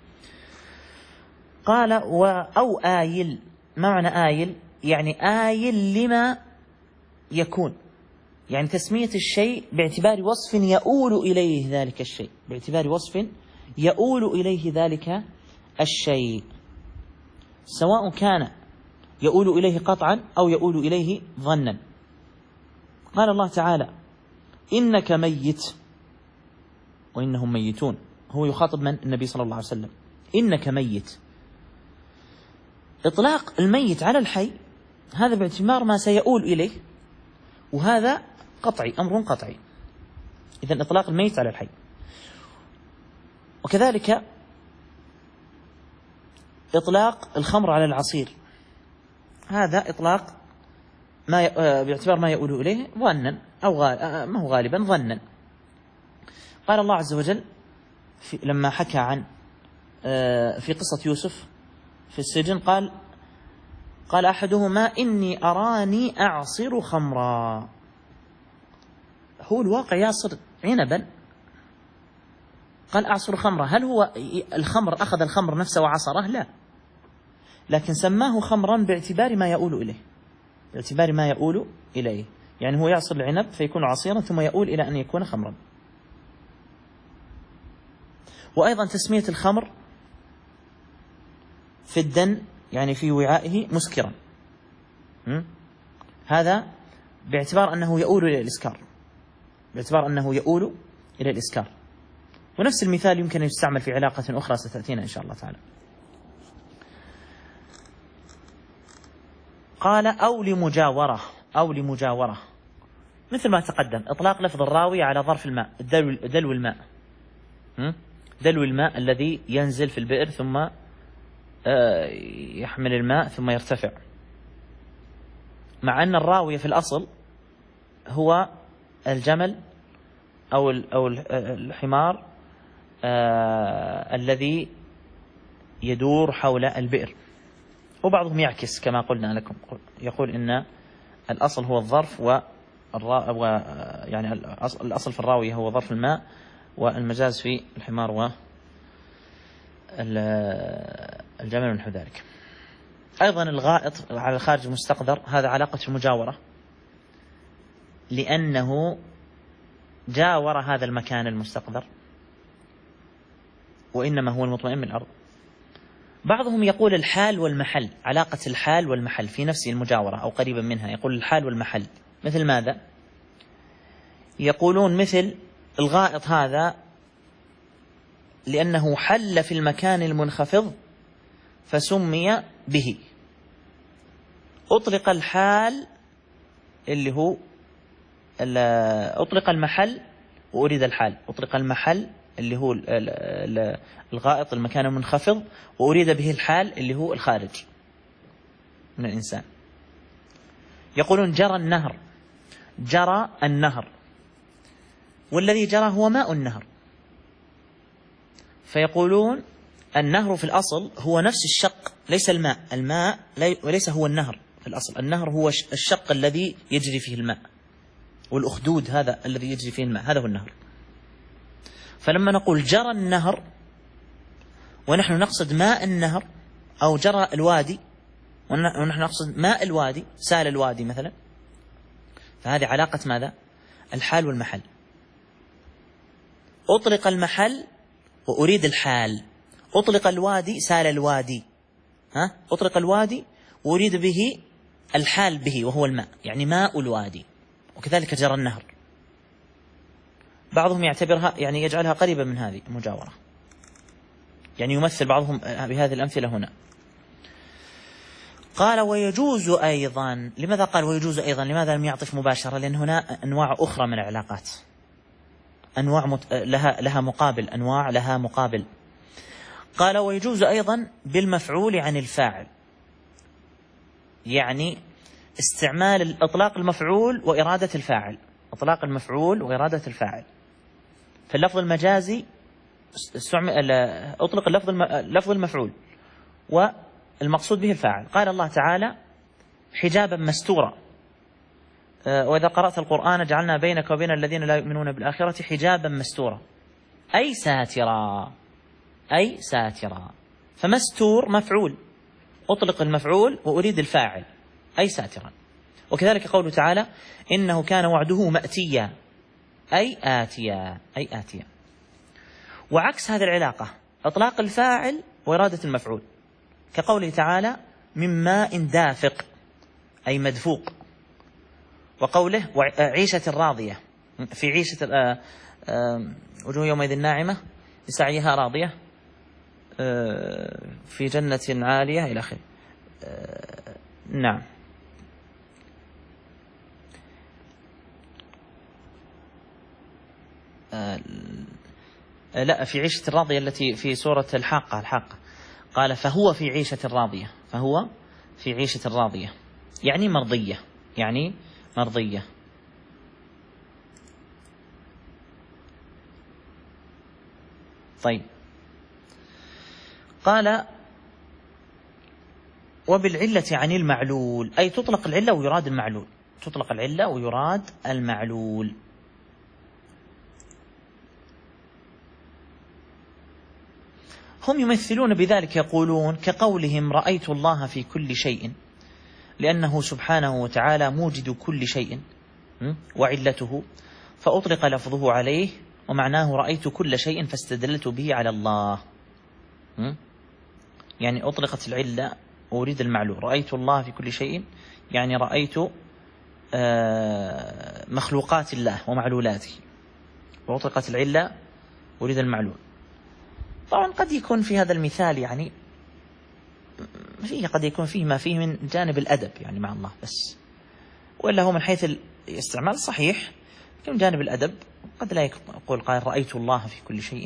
قال: أو آيل، ما معنى آيل؟ يعني آيل لما يكون، يعني تسمية الشيء باعتبار وصف يؤول إليه ذلك الشيء، سواء كان يؤول إليه قطعا أو يؤول إليه ظنا. قال الله تعالى: إنك ميت وإنهم ميتون، هو يخاطب من؟ النبي صلى الله عليه وسلم. إنك ميت، إطلاق الميت على الحي هذا باعتبار ما سيؤول إليه، وهذا قطعي، أمر قطعي. إذن إطلاق الميت على الحي. وكذلك إطلاق الخمر على العصير، هذا إطلاق ما باعتبار ما يؤول إليه ظنا أو ما هو غالبا ظنا. قال الله عز وجل لما حكى عن في قصة يوسف في السجن، قال أحدهما: إني أراني أعصر خمرا. هو الواقع يعصر عنبا، قال أعصر خمرا. هل هو الخمر أخذ الخمر نفسه وعصره؟ لا، لكن سماه خمرا باعتبار ما يؤول إليه، يعني هو يعصر العنب فيكون عصيرا ثم يؤول إلى أن يكون خمرا. وأيضا تسمية الخمر في الدن يعني في وعائه مسكرا، هذا باعتبار أنه يؤول إلى الإسكار، باعتبار أنه يؤول إلى الإسكار. ونفس المثال يمكن أن يستعمل في علاقة أخرى ستأتينا إن شاء الله تعالى. قال أو لمجاورة، أو لمجاورة مثل ما تقدم، إطلاق لفظ الراوي على ظرف الماء، دلو الماء، دلو الماء الذي ينزل في البئر ثم يحمل الماء ثم يرتفع، مع أن الراوي في الأصل هو الجمل أو الحمار الذي يدور حول البئر. وبعضهم يعكس كما قلنا لكم، يقول إن الأصل هو الظرف يعني الأصل في الراوي هو ظرف الماء، والمجاز في الحمار والجمل ونحو ذلك. أيضا الغائط على الخارج المستقذر هذا علاقة المجاورة، لأنه جاور هذا المكان المستقذر وإنما هو المطمئن من الأرض. بعضهم يقول الحال والمحل، علاقة الحال والمحل في نفس المجاورة أو قريبا منها، يقول الحال والمحل مثل ماذا؟ يقولون مثل الغائط هذا لأنه حل في المكان المنخفض فسمي به. أطلق الحال اللي هو أطلق المحل وأريد الحال، أطلق المحل اللي هو الغائط المكان المنخفض وأريد به الحال اللي هو الخارج من الإنسان. يقولون جرى النهر، جرى النهر، والذي جرى هو ماء النهر، فيقولون النهر في الأصل هو نفس الشق، ليس الماء، الماء وليس هو النهر في الأصل، النهر هو الشق الذي يجري فيه الماء، والأخدود هذا الذي يجري فيه الماء هذا هو النهر. فلما نقول جرى النهر ونحن نقصد ماء النهر، أو جرى الوادي ونحن نقصد ماء الوادي، سال الوادي مثلا، فهذه علاقة ماذا؟ الحال والمحل. أطلق المحل وأريد الحال، أطلق الوادي سال الوادي، أطلق الوادي وأريد به الحال به وهو الماء، يعني ماء الوادي. وكذلك جرى النهر. بعضهم يعتبرها يعني يجعلها قريبا من هذه المجاورة، يعني يمثل بعضهم بهذه الأمثلة هنا. قال ويجوز أيضا. لماذا قال ويجوز أيضا؟ لماذا لم يعطف مباشرة؟ لأن هنا أنواع أخرى من العلاقات، أنواع لها مقابل، أنواع لها مقابل. قال ويجوز أيضا بالمفعول عن الفاعل، يعني استعمال إطلاق المفعول وإرادة الفاعل، إطلاق المفعول وإرادة الفاعل. فاللفظ المجازي أطلق لفظ المفعول والمقصود به الفاعل. قال الله تعالى حجابا مستورا، وإذا قرأت القرآن جعلنا بينك وبين الذين لا يؤمنون بالآخرة حجابا مستورا، أي ساترا، أي ساترا. فمستور مفعول، أطلق المفعول وأريد الفاعل أي ساترا. وكذلك قوله تعالى إنه كان وعده مأتيا، أي آتيا، أي آتيا. وعكس هذه العلاقة إطلاق الفاعل وإرادة المفعول، كقوله تعالى من ماء دافق، أي مدفوق. وقوله عيشة راضية، في عيشة وجوه يومئذ ناعمة لسعيها راضية في جنة عالية إلى آخره. نعم. لا، في عيشة الراضية التي في سورة الحاقة قال فهو في عيشة راضية، فهو في عيشة راضية يعني مرضية، يعني مرضية. طيب قال وبالعلة عن المعلول، أي تطلق العلة ويراد المعلول، تطلق العلة ويراد المعلول. هم يمثلون بذلك، يقولون كقولهم رأيت الله في كل شيء، لأنه سبحانه وتعالى موجد كل شيء وعلته، فأطلق لفظه عليه ومعناه رأيت كل شيء فاستدللت به على الله. يعني أطلقت العلة وأريد المعلول. رأيت الله في كل شيء يعني رأيت مخلوقات الله ومعلولاته، وأطلقت العلة أريد المعلول. طبعا قد يكون في هذا المثال يعني قد يكون فيه ما فيه من جانب الأدب يعني مع الله بس، وإلا هو من حيث الاستعمال صحيح. من جانب الأدب قد لا يقول قال رأيت الله في كل شيء.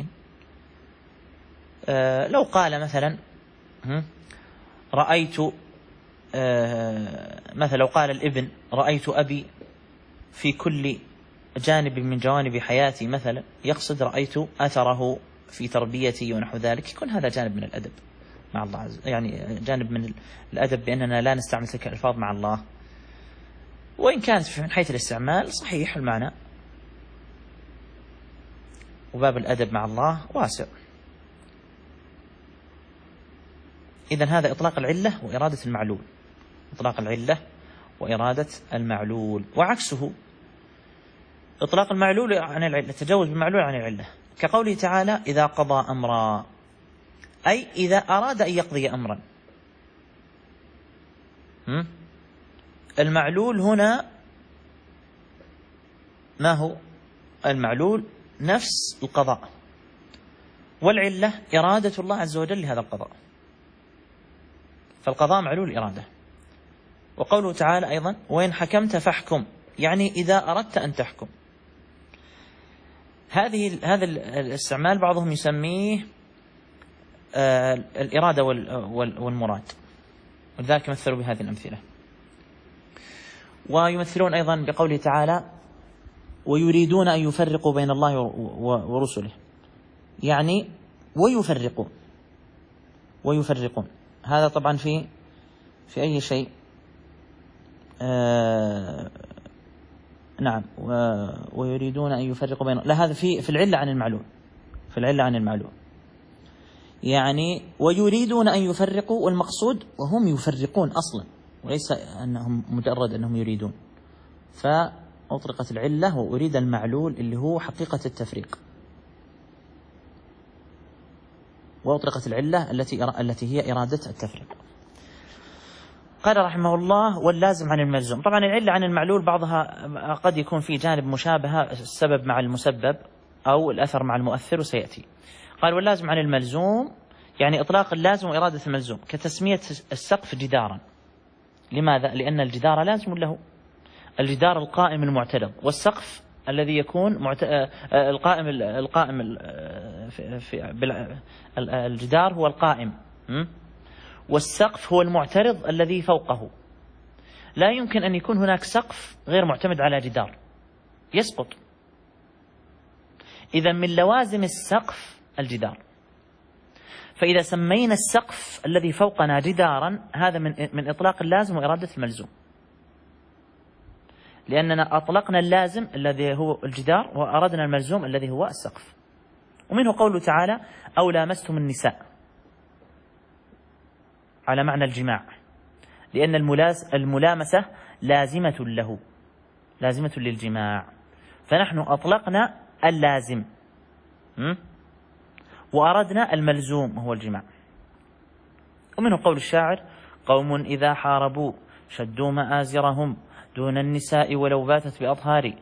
لو قال مثلا رأيت مثلا لو قال الابن رأيت أبي في كل جانب من جوانب حياتي مثلا، يقصد رأيت أثره في تربيتي ونحو ذلك، يكون هذا جانب من الأدب مع الله يعني جانب من الأدب بأننا لا نستعمل تلك الألفاظ مع الله. وإن كانت من حيث الاستعمال صحيح المعنى، وباب الأدب مع الله واسع. إذن هذا إطلاق العلة وإرادة المعلول، إطلاق العلة وإرادة المعلول. وعكسه إطلاق المعلول عن العلة، تجاوز بالمعلول عن العلة، كقوله تعالى إذا قضى أمرا، أي إذا أراد أن يقضي أمرا. المعلول هنا ما هو؟ المعلول نفس القضاء، والعلة إرادة الله عز وجل لهذا القضاء، فالقضاء معلول الإرادة. وقوله تعالى أيضا وإن حكمت فاحكم، يعني إذا أردت أن تحكم. هذا الاستعمال بعضهم يسميه الإرادة والمراد، ولذلك مثلوا بهذه الأمثلة. ويمثلون أيضا بقوله تعالى ويريدون أن يفرقوا بين الله ورسله، يعني ويفرقون. هذا طبعا في أي شيء نعم. ويريدون أن يفرقوا بين، لا هذا في العلة عن المعلوم، في العلة عن المعلوم. يعني ويريدون أن يفرقوا، والمقصود وهم يفرقون أصلا، وليس أنهم مجرد أنهم يريدون. فأطلقت العلة وأريد المعلول اللي هو حقيقة التفريق، وأطلقت العلة التي هي إرادة التفريق. قال رحمه الله واللازم عن الملزوم. طبعا العلة عن المعلول بعضها قد يكون في جانب مشابهة، السبب مع المسبب أو الأثر مع المؤثر، وسيأتي. قال واللازم عن الملزوم يعني إطلاق اللازم وإرادة الملزوم، كتسمية السقف جدارا. لماذا؟ لأن الجدار لازم له، الجدار القائم المعترض، والسقف الذي يكون الجدار هو القائم، والسقف هو المعترض الذي فوقه. لا يمكن أن يكون هناك سقف غير معتمد على جدار، يسقط. إذا من لوازم السقف الجدار، فإذا سمينا السقف الذي فوقنا جدارا هذا من إطلاق اللازم وإرادة الملزوم، لأننا أطلقنا اللازم الذي هو الجدار وأردنا الملزوم الذي هو السقف. ومنه قوله تعالى أو لامستم النساء، على معنى الجماع، لأن الملامسة لازمة له، لازمة للجماع، فنحن أطلقنا اللازم وأردنا الملزوم وهو الجماع. ومنه قول الشاعر قوم إذا حاربوا شدوا مآزرهم دون النساء ولو باتت بأظهاري.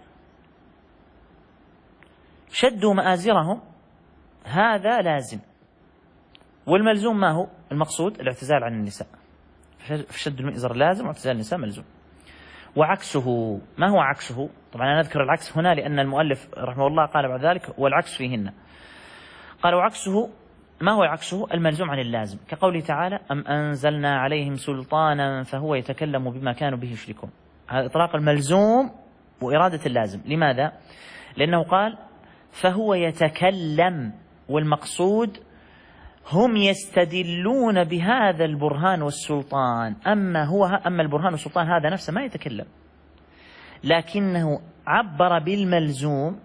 شدوا مآزرهم هذا لازم، والملزوم ما هو؟ المقصود الاعتزال عن النساء، فشد المئزر لازم واعتزال النساء ملزوم. وعكسه، ما هو عكسه؟ طبعا أنا أذكر العكس هنا لأن المؤلف رحمه الله قال بعد ذلك والعكس فيهن. قال وعكسه، ما هو عكسه؟ الملزوم عن اللازم، كقوله تعالى أم أنزلنا عليهم سلطانا فهو يتكلم بما كانوا به يشركون. هذا إطلاق الملزوم وإرادة اللازم. لماذا؟ لأنه قال فهو يتكلم، والمقصود هم يستدلون بهذا البرهان والسلطان. أما البرهان والسلطان هذا نفسه ما يتكلم، لكنه عبر بالملزوم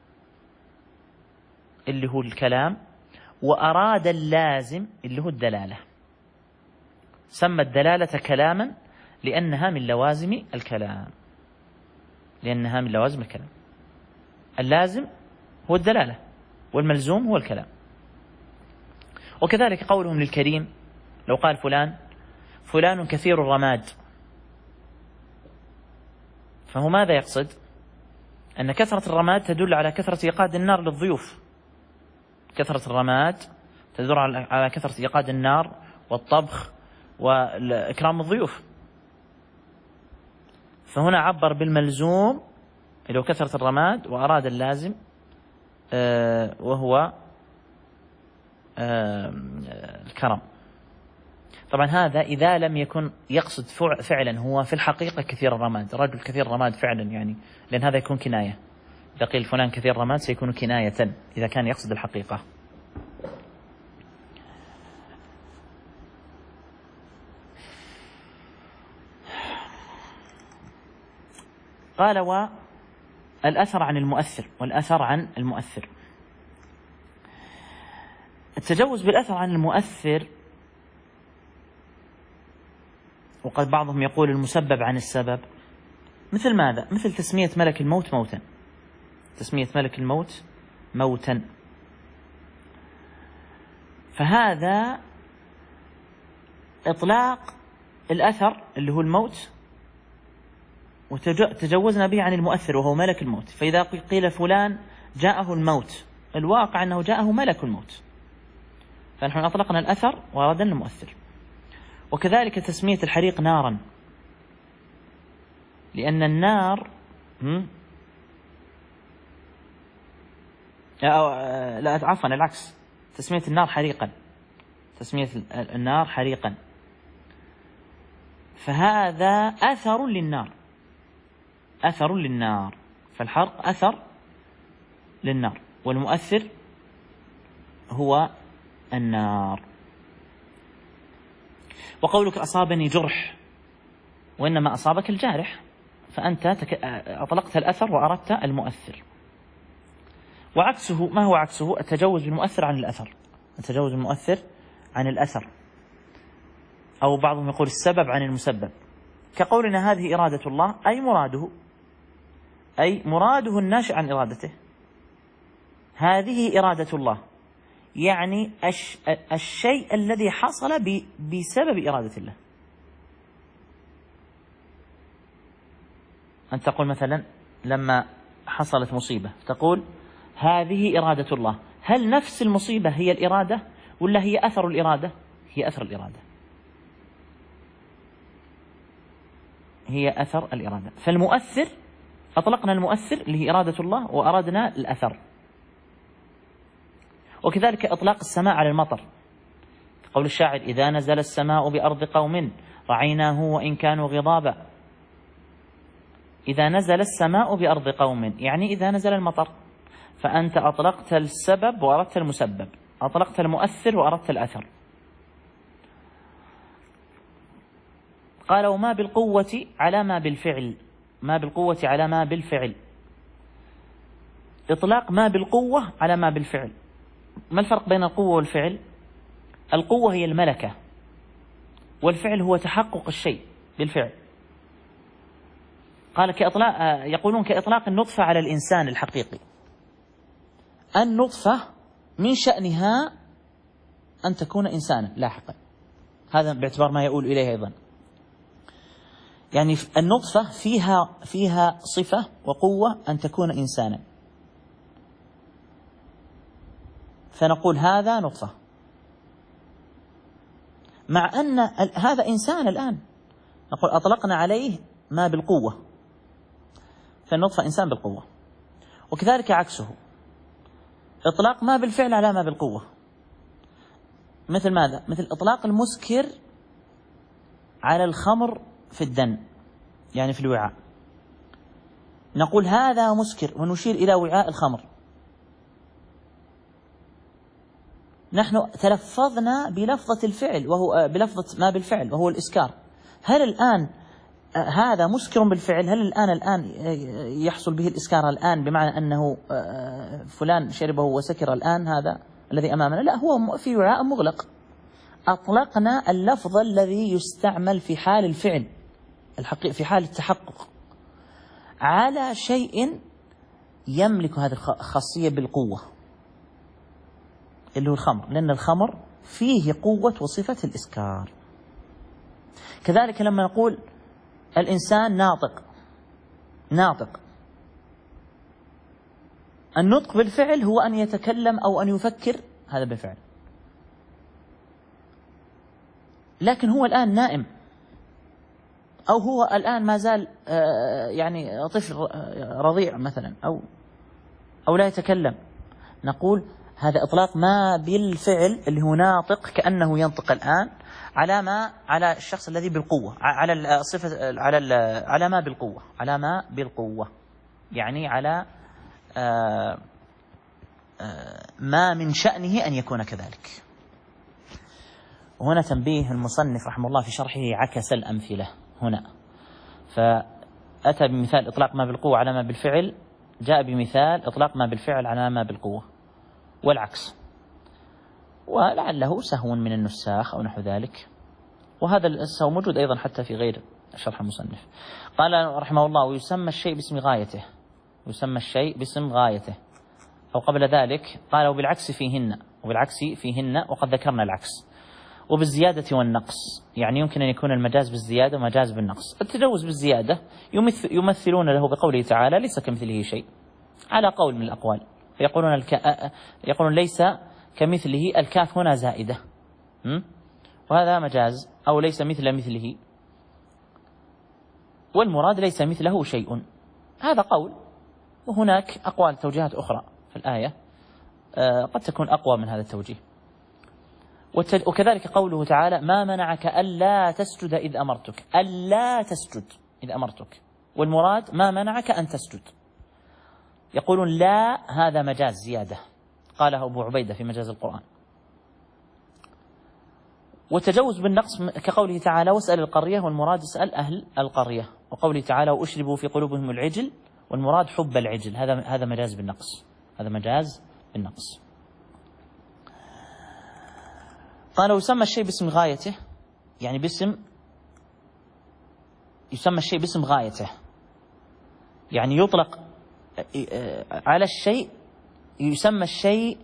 اللي هو الكلام، وأراد اللازم اللي هو الدلالة. سمى الدلالة كلاما لأنها من لوازم الكلام، اللازم هو الدلالة، والملزوم هو الكلام. وكذلك قولهم للكريم لو قال فلان كثير الرماد، فهو ماذا يقصد؟ أن كثرة الرماد تدل على كثرة إيقاد النار للضيوف، كثرة الرماد تدل على كثرة إيقاد النار والطبخ وإكرام الضيوف. فهنا عبر بالملزوم اللي هو كثرة الرماد، وأراد اللازم وهو الكرم. طبعا هذا إذا لم يكن يقصد فعلا هو في الحقيقة كثير الرماد، رجل كثير الرماد فعلا، يعني لأن هذا يكون كناية. إذا قيل فلان كثير الرماد سيكون كناية إذا كان يقصد الحقيقة. قال والأثر عن المؤثر، والأثر عن المؤثر. التجوز بالأثر عن المؤثر، وقد بعضهم يقول المسبب عن السبب، مثل ماذا؟ مثل تسمية ملك الموت موتا، تسمية ملك الموت موتا، فهذا إطلاق الأثر اللي هو الموت، وتجوزنا به عن المؤثر وهو ملك الموت. فإذا قيل فلان جاءه الموت، الواقع أنه جاءه ملك الموت، فنحن أطلقنا الأثر وأردنا المؤثر. وكذلك تسمية الحريق نارا، لأن النار لا عفوا العكس، تسمية النار حريقا، تسمية النار حريقا، فهذا أثر للنار، أثر للنار، فالحرق أثر للنار، والمؤثر هو النار. وقولك أصابني جرح، وإنما أصابك الجارح، فأنت أطلقت الأثر وأردت المؤثر. وعكسه، ما هو عكسه؟ التجوز بالمؤثر عن الأثر، التجوز بالمؤثر عن الأثر، أو بعضهم يقول السبب عن المسبب، كقولنا هذه إرادة الله، أي مراده الناشئ عن إرادته، هذه إرادة الله، يعني الشيء الذي حصل بسبب إرادة الله. أن تقول مثلا لما حصلت مصيبة تقول هذه إرادة الله، هل نفس المصيبة هي الإرادة ولا هي أثر الإرادة؟ هي أثر الإرادة، هي أثر الإرادة. فالمؤثر أطلقنا المؤثر اللي هي إرادة الله وأردنا الأثر. وكذلك إطلاق السماء على المطر، قول الشاعر إذا نزل السماء بأرض قوم رعيناه وإن كانوا غضابا، إذا نزل السماء بأرض قوم يعني إذا نزل المطر، فأنت أطلقت السبب وأردت المسبب، أطلقت المؤثر وأردت الأثر. قال وما بالقوة على ما بالفعل، ما بالقوة على ما بالفعل، إطلاق ما بالقوة على ما بالفعل. ما الفرق بين القوة والفعل؟ القوة هي الملكة، والفعل هو تحقق الشيء بالفعل. قال يقولون كإطلاق النطفة على الإنسان الحقيقي، النطفة من شأنها أن تكون إنسانا لاحقا، هذا باعتبار ما يقول إليه أيضا، يعني النطفة فيها صفة وقوة أن تكون إنسانا، فنقول هذا نطفة، مع أن هذا إنسان الآن، نقول أطلقنا عليه ما بالقوة، فالنطفة إنسان بالقوة. وكذلك عكسه إطلاق ما بالفعل على ما بالقوة، مثل ماذا؟ مثل إطلاق المسكر على الخمر في الدن، يعني في الوعاء، نقول هذا مسكر ونشير إلى وعاء الخمر. نحن تلفظنا بلفظة الفعل وهو بلفظة ما بالفعل وهو الإسكار. هل الآن هذا مسكر بالفعل؟ هل الآن يحصل به الإسكار الآن بمعنى أنه فلان شربه وسكر الآن هذا الذي أمامنا؟ لا، هو في وعاء مغلق. أطلقنا اللفظ الذي يستعمل في حال الفعل في حال التحقق على شيء يملك هذه الخاصية بالقوة اللي هو الخمر، لأن الخمر فيه قوة وصفة الإسكار. كذلك لما نقول الإنسان ناطق، النطق بالفعل هو أن يتكلم أو أن يفكر، هذا بالفعل، لكن هو الآن نائم، أو هو الآن ما زال يعني طفل رضيع مثلا، أو لا يتكلم، نقول هذا إطلاق ما بالفعل اللي هو ناطق كأنه ينطق الآن على الشخص الذي بالقوة، على الصفة، على ما بالقوة، يعني على ما من شأنه أن يكون كذلك. وهنا تنبيه المصنف رحمه الله في شرحه، عكس الأمثلة هنا، فأتى بمثال إطلاق ما بالقوة على ما بالفعل، جاء بمثال إطلاق ما بالفعل على ما بالقوة، والعكس، ولعله سهو من النساخ أو نحو ذلك، وهذا السهو موجود أيضا حتى في غير شرح المصنف. قال رحمه الله: ويسمى الشيء باسم غايته، أو قبل ذلك قال: وبالعكس فيهن، وقد ذكرنا العكس، وبالزيادة والنقص، يعني يمكن أن يكون المجاز بالزيادة ومجاز بالنقص. التجوز بالزيادة يمثلون له بقوله تعالى: ليس كمثله شيء، على قول من الأقوال، يقولون ليس كمثله، الكاف هنا زائدة، وهذا مجاز، أو ليس مثله، والمراد ليس مثله شيء، هذا قول. وهناك أقوال توجيهات أخرى في الآية قد تكون أقوى من هذا التوجيه. وكذلك قوله تعالى: ما منعك ألا تسجد إذ أمرتك، والمراد ما منعك أن تسجد. يقولون لا، هذا مجاز زيادة، قاله أبو عبيدة في مجاز القرآن. والتجوز بالنقص كقوله تعالى: واسأل القرية، والمراد اسأل أهل القرية. وقوله تعالى: وأشربوا في قلوبهم العجل، والمراد حب العجل، هذا مجاز بالنقص. قال: ويسمى الشيء باسم غايته، يعني يسمى الشيء باسم غايته، يعني يطلق على الشيء، يسمى الشيء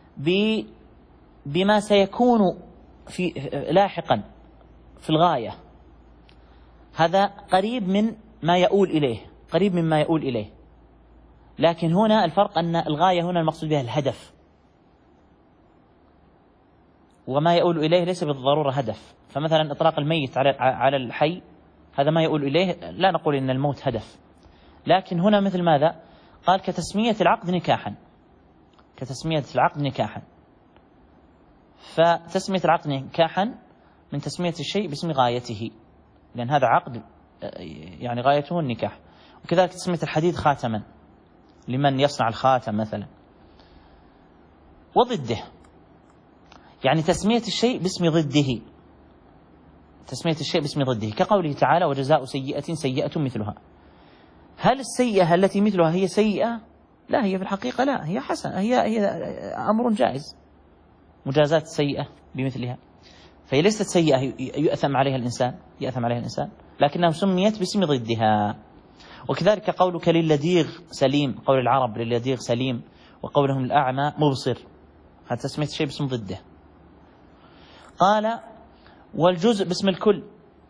بما سيكون لاحقا في الغاية، هذا قريب مما يؤول إليه، لكن هنا الفرق أن الغاية هنا المقصود بها الهدف، وما يؤول إليه ليس بالضرورة هدف. فمثلا إطلاق الميت على الحي، هذا ما يؤول إليه، لا نقول إن الموت هدف، لكن هنا مثل ماذا؟ قال: كتسمية العقد نكاحا، فتسمية العقد نكاحا من تسمية الشيء باسم غايته، لأن هذا عقد يعني غايته النكاح. وكذلك تسمية الحديد خاتما لمن يصنع الخاتم مثلا. وضده، يعني تسمية الشيء باسم ضده، كقوله تعالى: وجزاء سيئة مثلها. هل السيئة التي مثلها هي سيئة؟ لا، هي في الحقيقة لا، هي حسنة، هي أمر جائز، مجازاة السيئة بمثلها، فهي ليست سيئة يأثم عليها الإنسان، لكنها سميت باسم ضدها. وكذلك قولك للذيغ سليم، قول العرب للذيغ سليم، وقولهم الأعمى مبصر، هذا تسمية الشيء باسم ضده. قال: والجزء باسم الكل،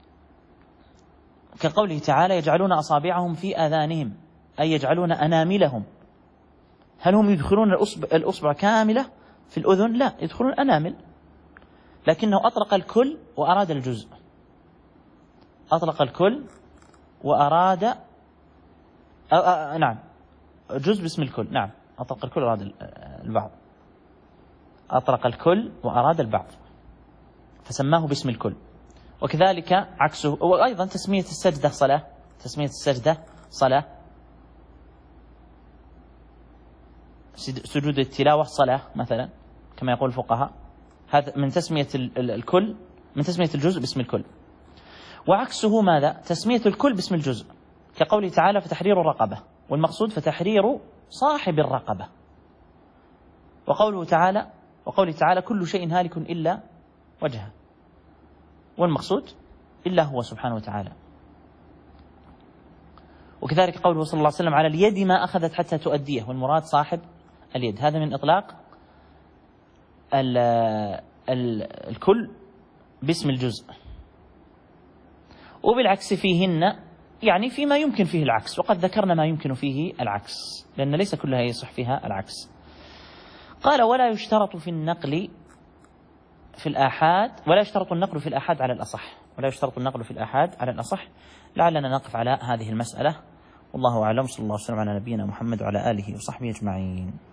كقوله تعالى: يجعلون أصابعهم في آذانهم، أي يجعلون أناملهم. هل هم يدخلون الأصبع كاملة في الأذن؟ لا، يدخلون أنامل، لكنه أطلق الكل وأراد الجزء، نعم، جزء باسم الكل، نعم، أطلق الكل وأراد البعض، فسماه باسم الكل. وكذلك عكسه، وأيضا تسمية السجدة صلاة، سجود التلاوة صلاة مثلا، كما يقول الفقهاء، هذا من تسمية الكل، من تسمية الجزء باسم الكل. وعكسه ماذا؟ تسمية الكل باسم الجزء، كقوله تعالى: فتحرير رقبة، والمقصود فتحرير صاحب الرقبة. وقوله تعالى: كل شيء هالك إلا وجهه، والمقصود إلا هو سبحانه وتعالى. وكذلك قوله صلى الله عليه وسلم على اليد ما أخذت حتى تؤديه، والمراد صاحب اليد. هذا من إطلاق الكل باسم الجزء. وبالعكس فيهن يعني فيما يمكن فيه العكس، وقد ذكرنا ما يمكن فيه العكس لأن ليس كلها يصح فيها العكس. قال ولا يشترط في النقل في الآحاد، ولا يشترط النقل في الآحاد على الأصح، ولا يشترط النقل في الآحاد على الأصح. لعلنا نقف على هذه المسألة، والله أعلم. صلى الله وسلم على نبينا محمد وعلى آله وصحبه أجمعين.